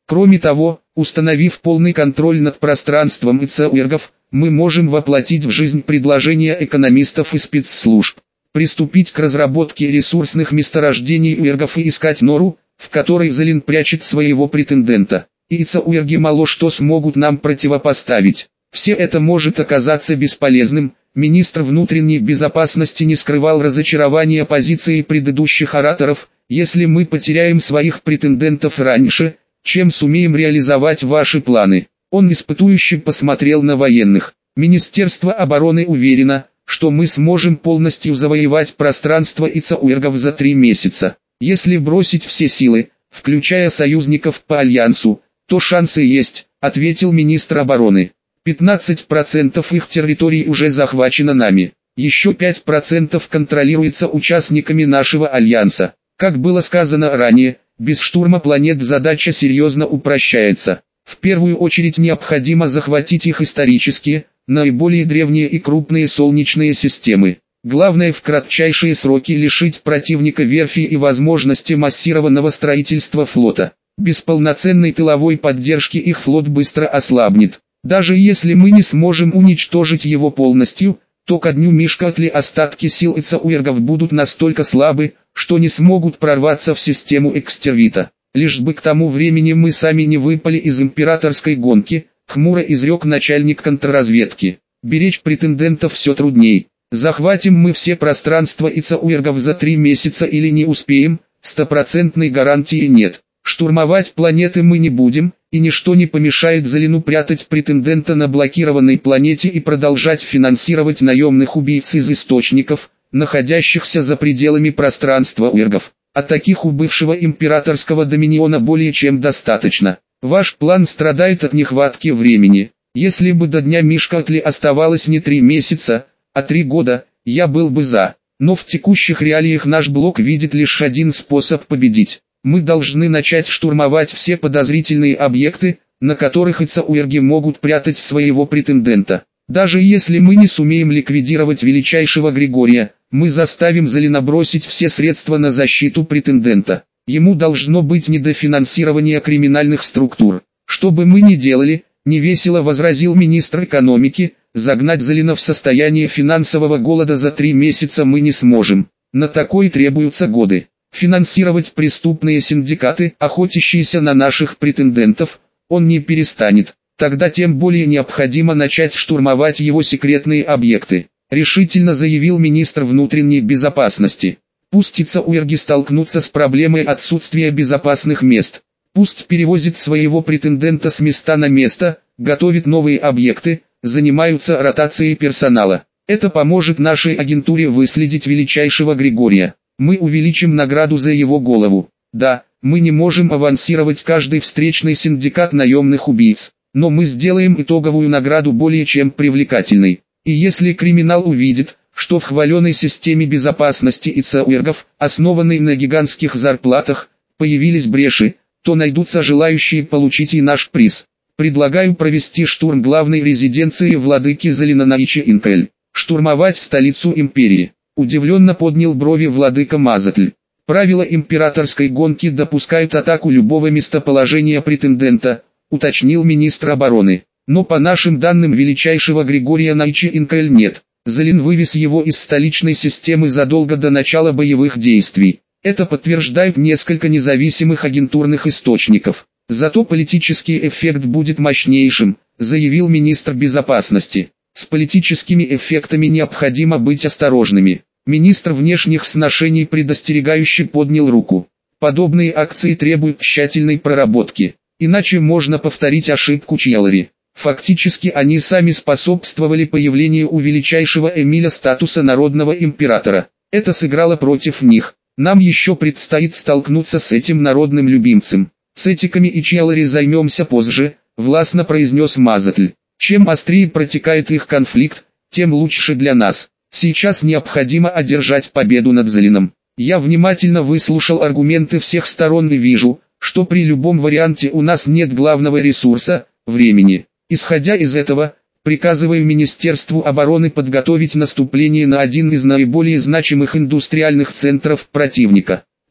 Кроме того, установив полный контроль над пространством и ЦУРГов, мы можем воплотить в жизнь предложения экономистов и спецслужб. Приступить к разработке ресурсных месторождений УРГов и искать нору, в которой Золин прячет своего претендента. И ЦУРГи мало что смогут нам противопоставить. Все это может оказаться бесполезным. Министр внутренней безопасности не скрывал разочарования позиции предыдущих ораторов. Если мы потеряем своих претендентов раньше, чем сумеем реализовать ваши планы. Он испытующе посмотрел на военных. Министерство обороны уверено, что мы сможем полностью завоевать пространство и ЦУРГов за три месяца. Если бросить все силы, включая союзников по альянсу, то шансы есть, ответил министр обороны. пятнадцать процентов их территорий уже захвачено нами. Еще пять процентов контролируется участниками нашего альянса. Как было сказано ранее, без штурма планет задача серьезно упрощается. В первую очередь необходимо захватить их исторические, наиболее древние и крупные солнечные системы. Главное в кратчайшие сроки лишить противника верфи и возможности массированного строительства флота. Без полноценной тыловой поддержки их флот быстро ослабнет. Даже если мы не сможем уничтожить его полностью, то ко дню Мишкатли остатки сил и ЦУРГов будут настолько слабы, что не смогут прорваться в систему экстервита. Лишь бы к тому времени мы сами не выпали из императорской гонки, хмуро изрек начальник контрразведки. Беречь претендентов все трудней. Захватим мы все пространства и ЦУРГов за три месяца или не успеем, стопроцентной гарантии нет. Штурмовать планеты мы не будем, и ничто не помешает Золину прятать претендента на блокированной планете и продолжать финансировать наемных убийц из источников, находящихся за пределами пространства УРГов. А таких у бывшего императорского доминиона более чем достаточно. Ваш план страдает от нехватки времени. Если бы до дня Мишкатли оставалось не три месяца, а три года, я был бы за. Но в текущих реалиях наш блок видит лишь один способ победить. Мы должны начать штурмовать все подозрительные объекты, на которых и ЦУРГи могут прятать своего претендента. Даже если мы не сумеем ликвидировать величайшего Григория, мы заставим Золина бросить все средства на защиту претендента. Ему должно быть не до финансирования криминальных структур. Что бы мы ни делали, невесело возразил министр экономики, загнать Золина в состояние финансового голода за три месяца мы не сможем. На такое требуются годы. Финансировать преступные синдикаты, охотящиеся на наших претендентов, он не перестанет. Тогда тем более необходимо начать штурмовать его секретные объекты, решительно заявил министр внутренней безопасности. Пусть и ЦУРГи столкнутся с проблемой отсутствия безопасных мест. Пусть перевозит своего претендента с места на место, готовит новые объекты, занимаются ротацией персонала. Это поможет нашей агентуре выследить величайшего Григория. Мы увеличим награду за его голову. Да, мы не можем авансировать каждый встречный синдикат наемных убийц, но мы сделаем итоговую награду более чем привлекательной. И если криминал увидит, что в хваленой системе безопасности и ЦУРГов, основанной на гигантских зарплатах, появились бреши, то найдутся желающие получить и наш приз. Предлагаю провести штурм главной резиденции владыки Золина на Ичи-Инкэль, штурмовать столицу империи. Удивленно поднял брови владыка Мазатль. Правила императорской гонки допускают атаку любого местоположения претендента, уточнил министр обороны. Но по нашим данным величайшего Григория на Ичи-Инкэль нет. Золин вывез его из столичной системы задолго до начала боевых действий. Это подтверждают несколько независимых агентурных источников. Зато политический эффект будет мощнейшим, заявил министр безопасности. С политическими эффектами необходимо быть осторожными. Министр внешних сношений предостерегающе поднял руку. Подобные акции требуют тщательной проработки, иначе можно повторить ошибку Чьялари. Фактически они сами способствовали появлению у величайшего Эмиля статуса народного императора. Это сыграло против них. Нам еще предстоит столкнуться с этим народным любимцем. С этиками и Чьялари займемся позже, властно произнес Мазатль. Чем острее протекает их конфликт, тем лучше для нас. Сейчас необходимо одержать победу над Золином. Я внимательно выслушал аргументы всех сторон и вижу, что при любом варианте у нас нет главного ресурса – времени. Исходя из этого, приказываю Министерству обороны подготовить наступление на один из наиболее значимых индустриальных центров противника.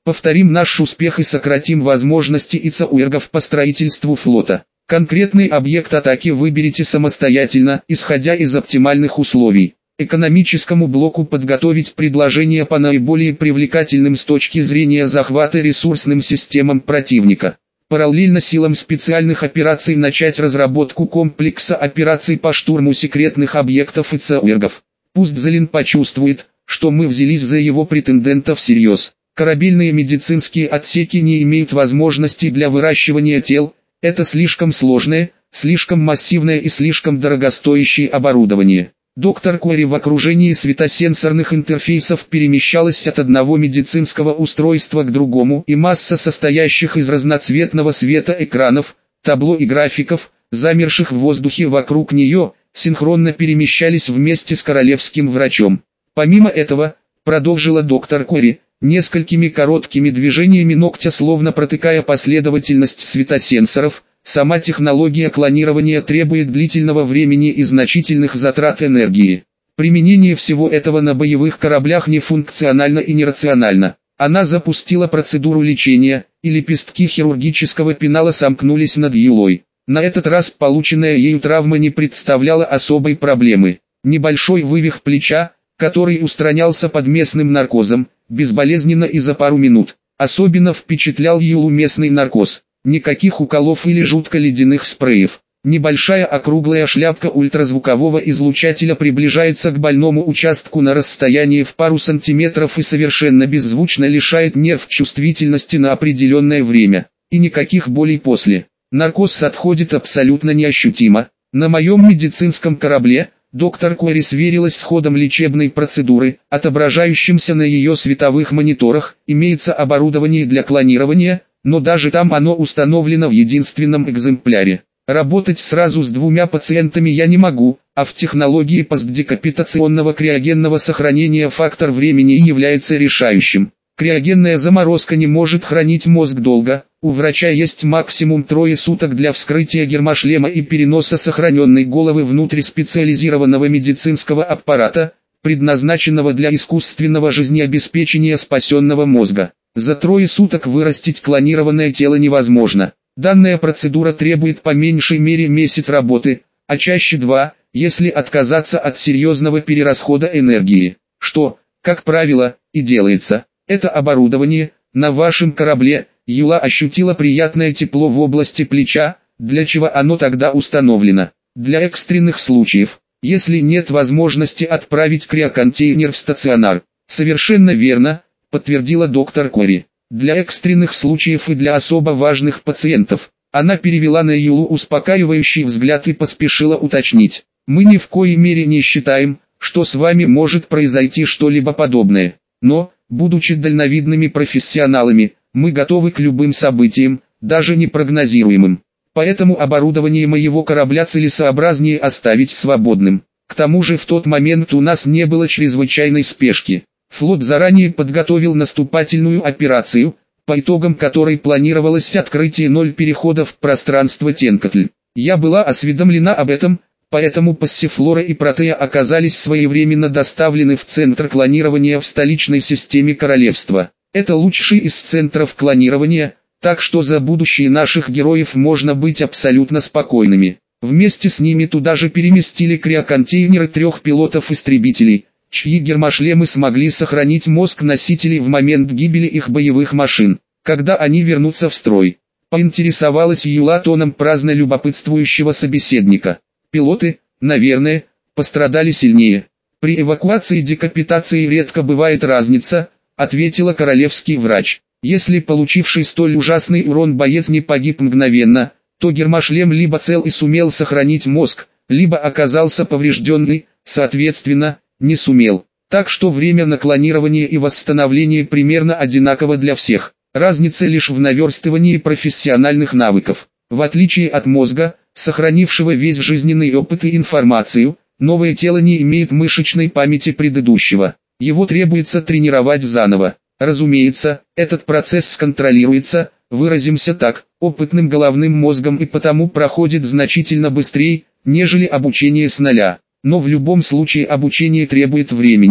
Повторим наш успех и сократим возможности ИЦУэргов по строительству флота. Конкретный объект атаки выберите самостоятельно, исходя из оптимальных условий. Экономическому блоку подготовить предложения по наиболее привлекательным с точки зрения захвата ресурсным системам противника. Параллельно силам специальных операций начать разработку комплекса операций по штурму секретных объектов ИЦУэргов. Пусть Зелин почувствует, что мы взялись за его претендента всерьез. Корабельные медицинские отсеки не имеют возможности для выращивания тел, это слишком сложное, слишком массивное и слишком дорогостоящее оборудование. Доктор Куэри в окружении светосенсорных интерфейсов перемещалась от одного медицинского устройства к другому, и масса состоящих из разноцветного света экранов, табло и графиков, замерших в воздухе вокруг нее, синхронно перемещались вместе с королевским врачом. Помимо этого, продолжила доктор Куэри, несколькими короткими движениями ногтя, словно протыкая последовательность светосенсоров, сама технология клонирования требует длительного времени и значительных затрат энергии. Применение всего этого на боевых кораблях нефункционально и нерационально. Она запустила процедуру лечения, и лепестки хирургического пенала сомкнулись над Юлой. На этот раз полученная ею травма не представляла особой проблемы. Небольшой вывих плеча, который устранялся под местным наркозом, безболезненно и за пару минут. Особенно впечатлял Юлу местный наркоз. Никаких уколов или жутко ледяных спреев. Небольшая округлая шляпка ультразвукового излучателя приближается к больному участку на расстоянии в пару сантиметров и совершенно беззвучно лишает нерв чувствительности на определенное время. И никаких болей после. Наркоз отходит абсолютно неощутимо. На моем медицинском корабле доктор Куэри сверилась с ходом лечебной процедуры, отображающимся на ее световых мониторах. Имеется оборудование для клонирования, но даже там оно установлено в единственном экземпляре. Работать сразу с двумя пациентами я не могу, а в технологии постдекапитационного криогенного сохранения фактор времени является решающим. Криогенная заморозка не может хранить мозг долго, у врача есть максимум трое суток для вскрытия гермошлема и переноса сохраненной головы внутрь специализированного медицинского аппарата, предназначенного для искусственного жизнеобеспечения спасенного мозга. За трое суток вырастить клонированное тело невозможно. Данная процедура требует по меньшей мере месяц работы, а чаще два, если отказаться от серьезного перерасхода энергии. Что, как правило, и делается. Это оборудование, на вашем корабле, Юла ощутила приятное тепло в области плеча, для чего оно тогда установлено. Для экстренных случаев, если нет возможности отправить криоконтейнер в стационар. Совершенно верно, подтвердила доктор Куэри. Для экстренных случаев и для особо важных пациентов. Она перевела на Юлу успокаивающий взгляд и поспешила уточнить. Мы ни в коей мере не считаем, что с вами может произойти что-либо подобное. Но, будучи дальновидными профессионалами, мы готовы к любым событиям, даже непрогнозируемым. Поэтому оборудование моего корабля целесообразнее оставить свободным. К тому же в тот момент у нас не было чрезвычайной спешки. Флот заранее подготовил наступательную операцию, по итогам которой планировалось открытие ноль переходов в пространство Тенкотль. Я была осведомлена об этом, поэтому Пассифлора и Протея оказались своевременно доставлены в центр клонирования в столичной системе королевства. Это лучший из центров клонирования, так что за будущее наших героев можно быть абсолютно спокойными. Вместе с ними туда же переместили криоконтейнеры трех пилотов-истребителей, чьи гермошлемы смогли сохранить мозг носителей в момент гибели их боевых машин, когда они вернутся в строй. Поинтересовалась Юла тоном праздно любопытствующего собеседника. Пилоты, наверное, пострадали сильнее. При эвакуации и декапитации редко бывает разница, ответила королевский врач. Если получивший столь ужасный урон боец не погиб мгновенно, то гермошлем либо цел и сумел сохранить мозг, либо оказался поврежденный, соответственно, не сумел. Так что время на клонирование и восстановление примерно одинаково для всех. Разница лишь в наверстывании профессиональных навыков. В отличие от мозга, сохранившего весь жизненный опыт и информацию, новое тело не имеет мышечной памяти предыдущего. Его требуется тренировать заново. Разумеется, этот процесс сконтролируется, выразимся так, опытным головным мозгом и потому проходит значительно быстрее, нежели обучение с нуля. Но в любом случае обучение требует времени.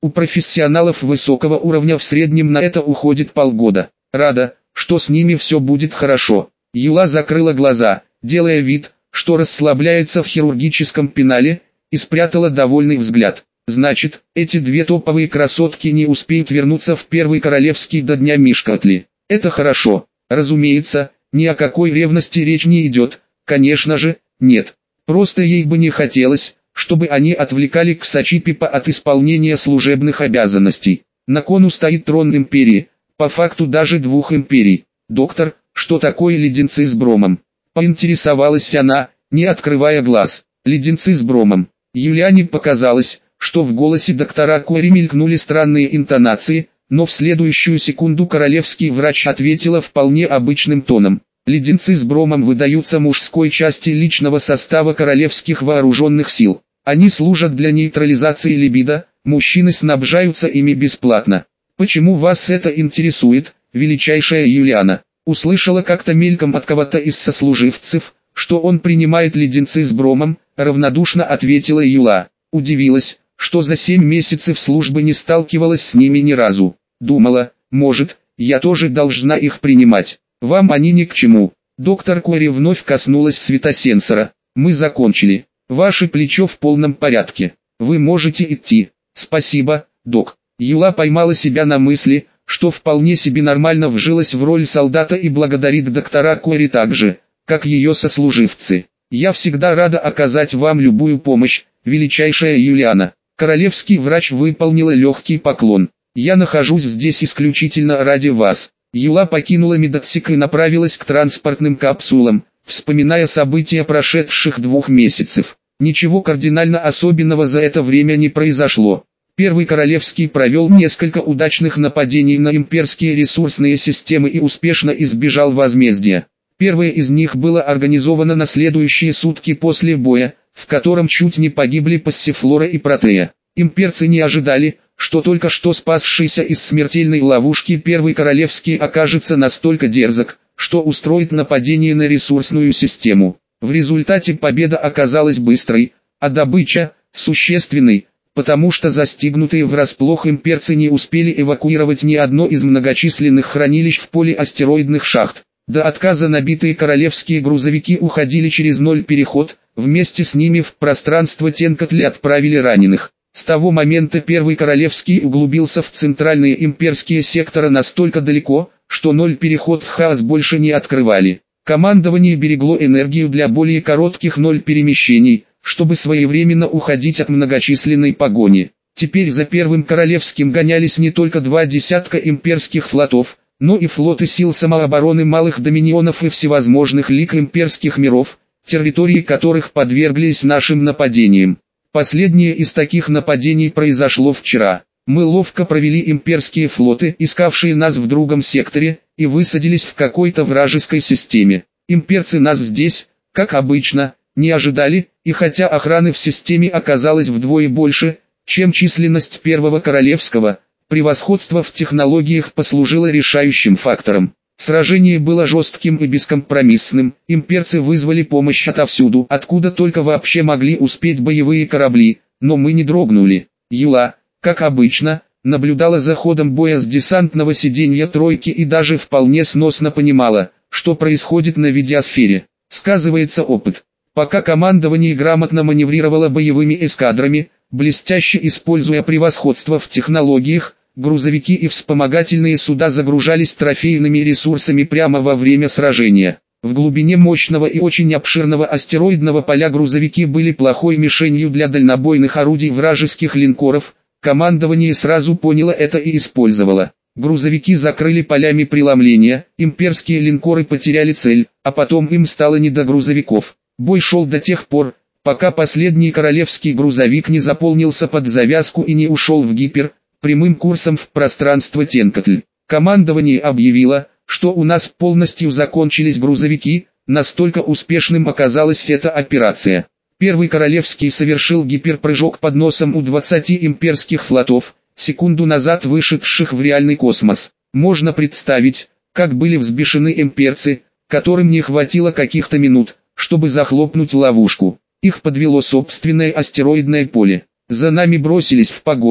У профессионалов высокого уровня в среднем на это уходит полгода. Рада, что с ними все будет хорошо. Юла закрыла глаза, делая вид, что расслабляется в хирургическом пенале, и спрятала довольный взгляд. Значит, эти две топовые красотки не успеют вернуться в Первый Королевский до дня Мишкатли. Это хорошо. Разумеется, ни о какой ревности речь не идет, конечно же, нет. Просто ей бы не хотелось, чтобы они отвлекали Ксачипипа от исполнения служебных обязанностей. На кону стоит трон империи, по факту даже двух империй. «Доктор, что такое леденцы с бромом?» Поинтересовалась она, не открывая глаз. «Леденцы с бромом». Юлиане показалось, что в голосе доктора Кори мелькнули странные интонации, но в следующую секунду королевский врач ответила вполне обычным тоном. Леденцы с бромом выдаются мужской части личного состава королевских вооруженных сил. Они служат для нейтрализации либидо, мужчины снабжаются ими бесплатно. «Почему вас это интересует, величайшая Юлиана?» Услышала как-то мельком от кого-то из сослуживцев, что он принимает леденцы с бромом, равнодушно ответила Юла. Удивилась, что за семь месяцев службы не сталкивалась с ними ни разу. Думала, может, я тоже должна их принимать. Вам они ни к чему. Доктор Кори вновь коснулась светосенсора. Мы закончили. Ваше плечо в полном порядке. Вы можете идти. Спасибо, док. Юла поймала себя на мысли, что вполне себе нормально вжилась в роль солдата и благодарит доктора Кори так же, как ее сослуживцы. Я всегда рада оказать вам любую помощь, величайшая Юлиана. Королевский врач выполнила легкий поклон. Я нахожусь здесь исключительно ради вас. Юла покинула медотсек и направилась к транспортным капсулам, вспоминая события прошедших двух месяцев. Ничего кардинально особенного за это время не произошло. Первый Королевский провел несколько удачных нападений на имперские ресурсные системы и успешно избежал возмездия. Первое из них было организовано на следующие сутки после боя, в котором чуть не погибли Пассифлора и Протея. Имперцы не ожидали, что только что спасшийся из смертельной ловушки Первый Королевский окажется настолько дерзок, что устроит нападение на ресурсную систему. В результате победа оказалась быстрой, а добыча – существенной, потому что застигнутые врасплох имперцы не успели эвакуировать ни одно из многочисленных хранилищ в поле астероидных шахт. До отказа набитые королевские грузовики уходили через ноль переход, вместе с ними в пространство Тенкатли отправили раненых. С того момента Первый Королевский углубился в центральные имперские секторы настолько далеко, что ноль переход в хаос больше не открывали. Командование берегло энергию для более коротких ноль перемещений, чтобы своевременно уходить от многочисленной погони. Теперь за Первым Королевским гонялись не только два десятка имперских флотов, но и флоты сил самообороны малых доминионов и всевозможных лиг имперских миров, территории которых подверглись нашим нападениям. Последнее из таких нападений произошло вчера. Мы ловко провели имперские флоты, искавшие нас в другом секторе, и высадились в какой-то вражеской системе. Имперцы нас здесь, как обычно, не ожидали, и хотя охраны в системе оказалось вдвое больше, чем численность Первого Королевского, превосходство в технологиях послужило решающим фактором. Сражение было жестким и бескомпромиссным, имперцы вызвали помощь отовсюду, откуда только вообще могли успеть боевые корабли, но мы не дрогнули. Юла, как обычно, наблюдала за ходом боя с десантного сиденья тройки и даже вполне сносно понимала, что происходит на видеосфере. Сказывается опыт. Пока командование грамотно маневрировало боевыми эскадрами, блестяще используя превосходство в технологиях, грузовики и вспомогательные суда загружались трофейными ресурсами прямо во время сражения. В глубине мощного и очень обширного астероидного поля грузовики были плохой мишенью для дальнобойных орудий вражеских линкоров. Командование сразу поняло это и использовало. Грузовики закрыли полями преломления, имперские линкоры потеряли цель, а потом им стало не до грузовиков. Бой шел до тех пор, пока последний королевский грузовик не заполнился под завязку и не ушел в гипер, прямым курсом в пространство Тенкатль. Командование объявило, что у нас полностью закончились грузовики, настолько успешным оказалась эта операция. Первый Королевский совершил гиперпрыжок под носом у двадцати имперских флотов, секунду назад вышедших в реальный космос. Можно представить, как были взбешены имперцы, которым не хватило каких-то минут, чтобы захлопнуть ловушку. Их подвело собственное астероидное поле. За нами бросились в погоню,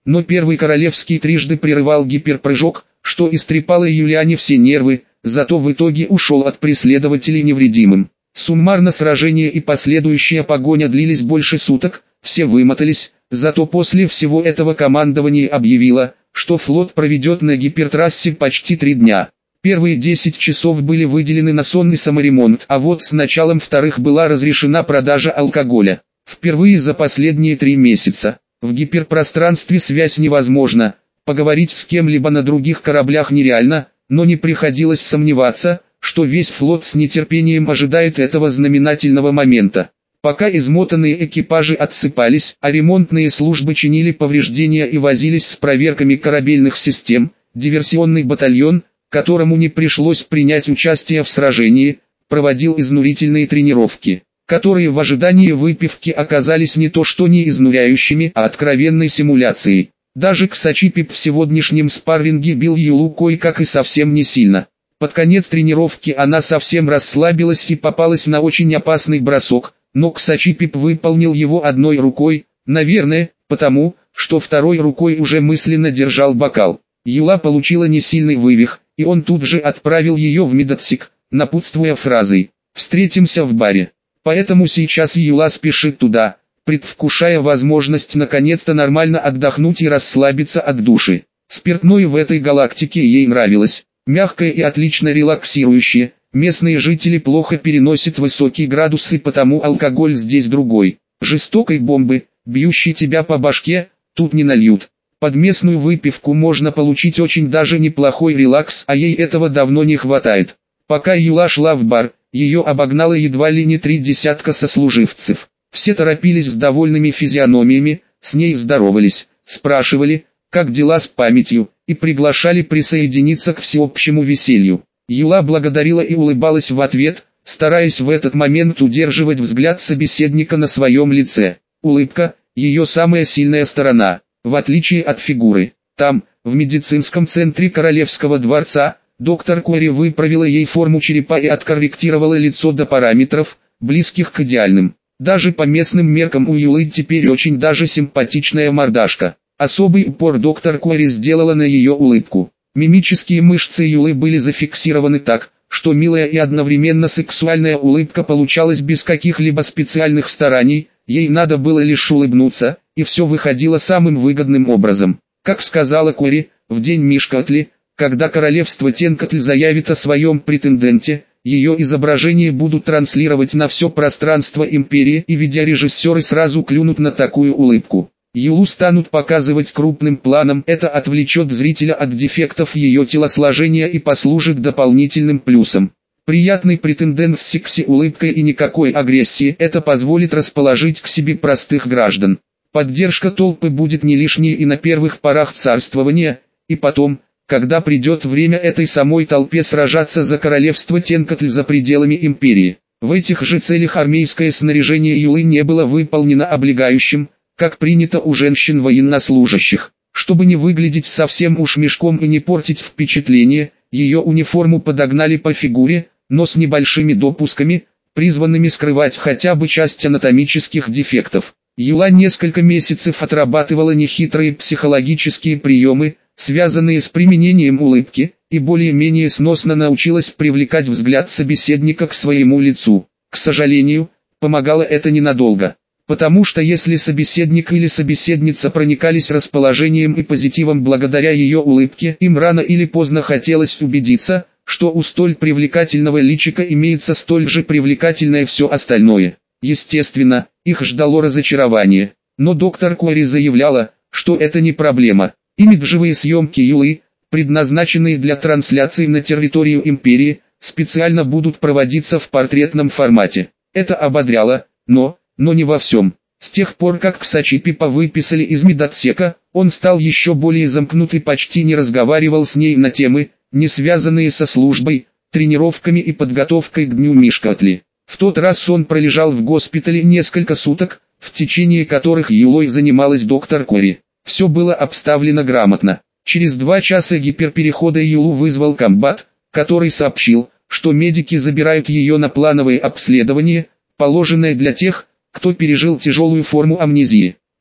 но первый королевский трижды прерывал гиперпрыжок, что истрепало Юлиане все нервы, зато в итоге ушел от преследователей невредимым. Суммарно сражение и последующая погоня длились больше суток, все вымотались, зато после всего этого командование объявило, что флот проведет на гипертрассе почти три дня. Первые десять часов были выделены на сонный саморемонт, а вот с началом вторых была разрешена продажа алкоголя. Впервые за последние три месяца. В гиперпространстве связь невозможна, поговорить с кем-либо на других кораблях нереально, но не приходилось сомневаться, что весь флот с нетерпением ожидает этого знаменательного момента. Пока измотанные экипажи отсыпались, а ремонтные службы чинили повреждения и возились с проверками корабельных систем, диверсионный батальон, которому не пришлось принять участие в сражении, проводил изнурительные тренировки, которые в ожидании выпивки оказались не то что не изнуряющими, а откровенной симуляцией. Даже Ксачипип в сегодняшнем спарринге бил Юлу кое-как и совсем не сильно. Под конец тренировки она совсем расслабилась и попалась на очень опасный бросок, но Ксачипип выполнил его одной рукой, наверное, потому, что второй рукой уже мысленно держал бокал. Юла получила несильный вывих, и он тут же отправил ее в медотсек, напутствуя фразой «Встретимся в баре». Поэтому сейчас Юла спешит туда, предвкушая возможность наконец-то нормально отдохнуть и расслабиться от души. Спиртное в этой галактике ей нравилось, мягкое и отлично релаксирующее. Местные жители плохо переносят высокие градусы, потому алкоголь здесь другой. Жестокой бомбы, бьющей тебя по башке, тут не нальют. Под местную выпивку можно получить очень даже неплохой релакс, а ей этого давно не хватает. Пока Юла шла в бар, ее обогнало едва ли не три десятка сослуживцев. Все торопились с довольными физиономиями, с ней здоровались, спрашивали, как дела с памятью, и приглашали присоединиться к всеобщему веселью. Юла благодарила и улыбалась в ответ, стараясь в этот момент удерживать взгляд собеседника на своем лице. Улыбка – ее самая сильная сторона, в отличие от фигуры. Там, в медицинском центре Королевского дворца, доктор Кори выправила ей форму черепа и откорректировала лицо до параметров, близких к идеальным. Даже по местным меркам у Юлы теперь очень даже симпатичная мордашка. Особый упор доктор Кори сделала на ее улыбку. Мимические мышцы Юлы были зафиксированы так, что милая и одновременно сексуальная улыбка получалась без каких-либо специальных стараний, ей надо было лишь улыбнуться, и все выходило самым выгодным образом. Как сказала Кори, в день Мишкатли, когда королевство Тенкатль заявит о своем претенденте, ее изображение будут транслировать на все пространство империи, и видеорежиссеры сразу клюнут на такую улыбку. Юлу станут показывать крупным планом, это отвлечет зрителя от дефектов ее телосложения и послужит дополнительным плюсом. Приятный претендент с секси-улыбкой и никакой агрессии, это позволит расположить к себе простых граждан. Поддержка толпы будет не лишней и на первых порах царствования, и потом, когда придет время этой самой толпе сражаться за королевство Тенкатль за пределами империи. В этих же целях армейское снаряжение Юлы не было выполнено облегающим, как принято у женщин-военнослужащих. Чтобы не выглядеть совсем уж мешком и не портить впечатление, ее униформу подогнали по фигуре, но с небольшими допусками, призванными скрывать хотя бы часть анатомических дефектов. Юла несколько месяцев отрабатывала нехитрые психологические приемы, связанные с применением улыбки, и более-менее сносно научилась привлекать взгляд собеседника к своему лицу. К сожалению, помогало это ненадолго. Потому что если собеседник или собеседница проникались расположением и позитивом благодаря ее улыбке, им рано или поздно хотелось убедиться, что у столь привлекательного личика имеется столь же привлекательное все остальное. Естественно, их ждало разочарование. Но доктор Кори заявляла, что это не проблема. Имиджевые съемки Юлы, предназначенные для трансляции на территорию империи, специально будут проводиться в портретном формате. Это ободряло, но... Но не во всем. С тех пор как Ксачипипа выписали из медотсека, он стал еще более замкнут и почти не разговаривал с ней на темы, не связанные со службой, тренировками и подготовкой к дню Мишкатли. В тот раз он пролежал в госпитале несколько суток, в течение которых Юлой занималась доктор Кори. Все было обставлено грамотно. Через два часа гиперперехода Юлу вызвал комбат, который сообщил, что медики забирают ее на плановое обследование, положенное для тех, кто пережил тяжелую форму амнезии.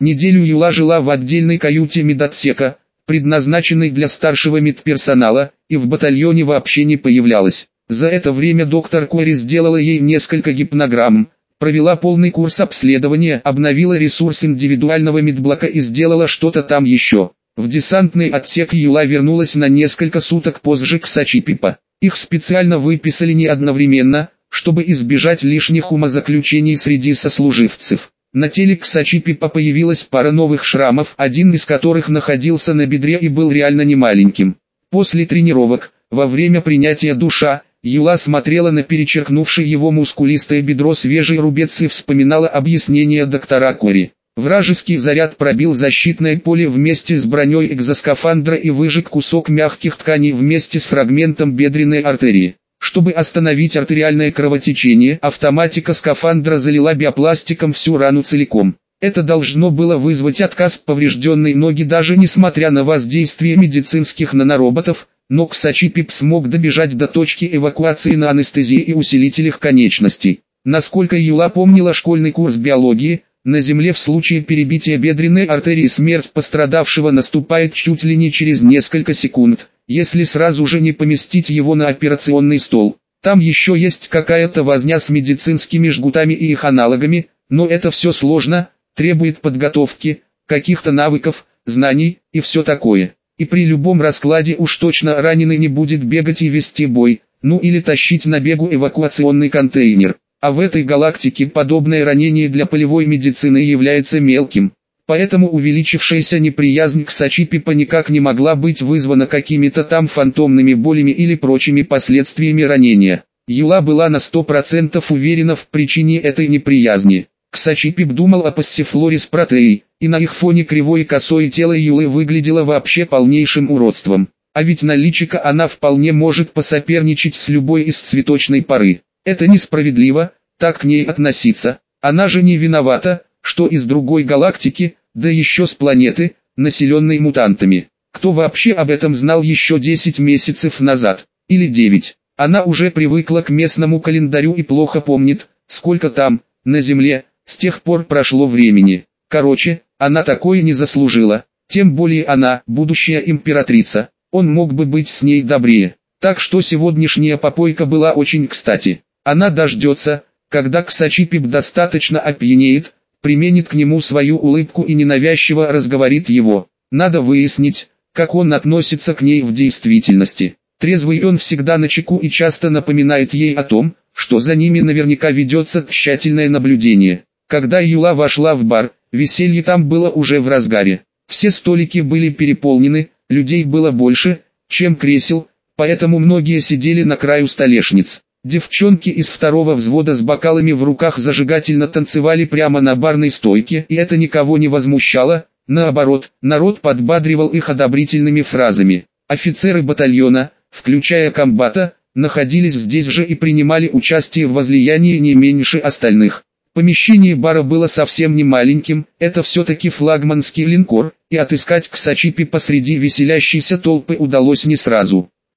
Неделю Юла жила в отдельной каюте медотсека, предназначенной для старшего медперсонала, и в батальоне вообще не появлялась. За это время доктор Кори сделала ей несколько гипнограмм, провела полный курс обследования, обновила ресурс индивидуального медблока и сделала что-то там еще. В десантный отсек Юла вернулась на несколько суток позже к Сачипипа. Их специально выписали не одновременно, чтобы избежать лишних умозаключений среди сослуживцев. На теле Ксачипипа появилась пара новых шрамов, один из которых находился на бедре и был реально немаленьким. После тренировок, во время принятия душа, Юла смотрела на перечеркнувшее его мускулистое бедро свежий рубец и вспоминала объяснение доктора Кори. Вражеский заряд пробил защитное поле вместе с броней экзоскафандра и выжег кусок мягких тканей вместе с фрагментом бедренной артерии. Чтобы остановить артериальное кровотечение, автоматика скафандра залила биопластиком всю рану целиком. Это должно было вызвать отказ поврежденной ноги даже несмотря на воздействие медицинских нанороботов, но Ксачипип смог добежать до точки эвакуации на анестезии и усилителях конечностей. Насколько Юла помнила школьный курс биологии, на Земле в случае перебития бедренной артерии смерть пострадавшего наступает чуть ли не через несколько секунд, если сразу же не поместить его на операционный стол. Там еще есть какая-то возня с медицинскими жгутами и их аналогами, но это все сложно, требует подготовки, каких-то навыков, знаний и все такое. И при любом раскладе уж точно раненый не будет бегать и вести бой, ну или тащить на бегу эвакуационный контейнер. А в этой галактике подобное ранение для полевой медицины является мелким. Поэтому увеличившаяся неприязнь к Сачипипа никак не могла быть вызвана какими-то там фантомными болями или прочими последствиями ранения. Юла была на сто процентов уверена в причине этой неприязни. Ксачипип думал о пассифлорис протеи, и на их фоне кривое и косое тело Юлы выглядело вообще полнейшим уродством. А ведь на личико она вполне может посоперничать с любой из цветочной поры. Это несправедливо, так к ней относиться. Она же не виновата, что из другой галактики, да еще с планеты, населенной мутантами. Кто вообще об этом знал еще десять месяцев назад, или девять? Она уже привыкла к местному календарю и плохо помнит, сколько там, на Земле, с тех пор прошло времени. Короче, она такое не заслужила, тем более она, будущая императрица, он мог бы быть с ней добрее. Так что сегодняшняя попойка была очень кстати. Она дождется, когда Ксачипип достаточно опьянеет, применит к нему свою улыбку и ненавязчиво разговорит его. Надо выяснить, как он относится к ней в действительности. Трезвый он всегда начеку и часто напоминает ей о том, что за ними наверняка ведется тщательное наблюдение. Когда Юла вошла в бар, веселье там было уже в разгаре. Все столики были переполнены, людей было больше, чем кресел, поэтому многие сидели на краю столешниц. Девчонки из второго взвода с бокалами в руках зажигательно танцевали прямо на барной стойке, и это никого не возмущало, наоборот, народ подбадривал их одобрительными фразами. Офицеры батальона, включая комбата, находились здесь же и принимали участие в возлиянии не меньше остальных. Помещение бара было совсем не маленьким, это все-таки флагманский линкор, и отыскать Ксачипи посреди веселящейся толпы удалось не сразу.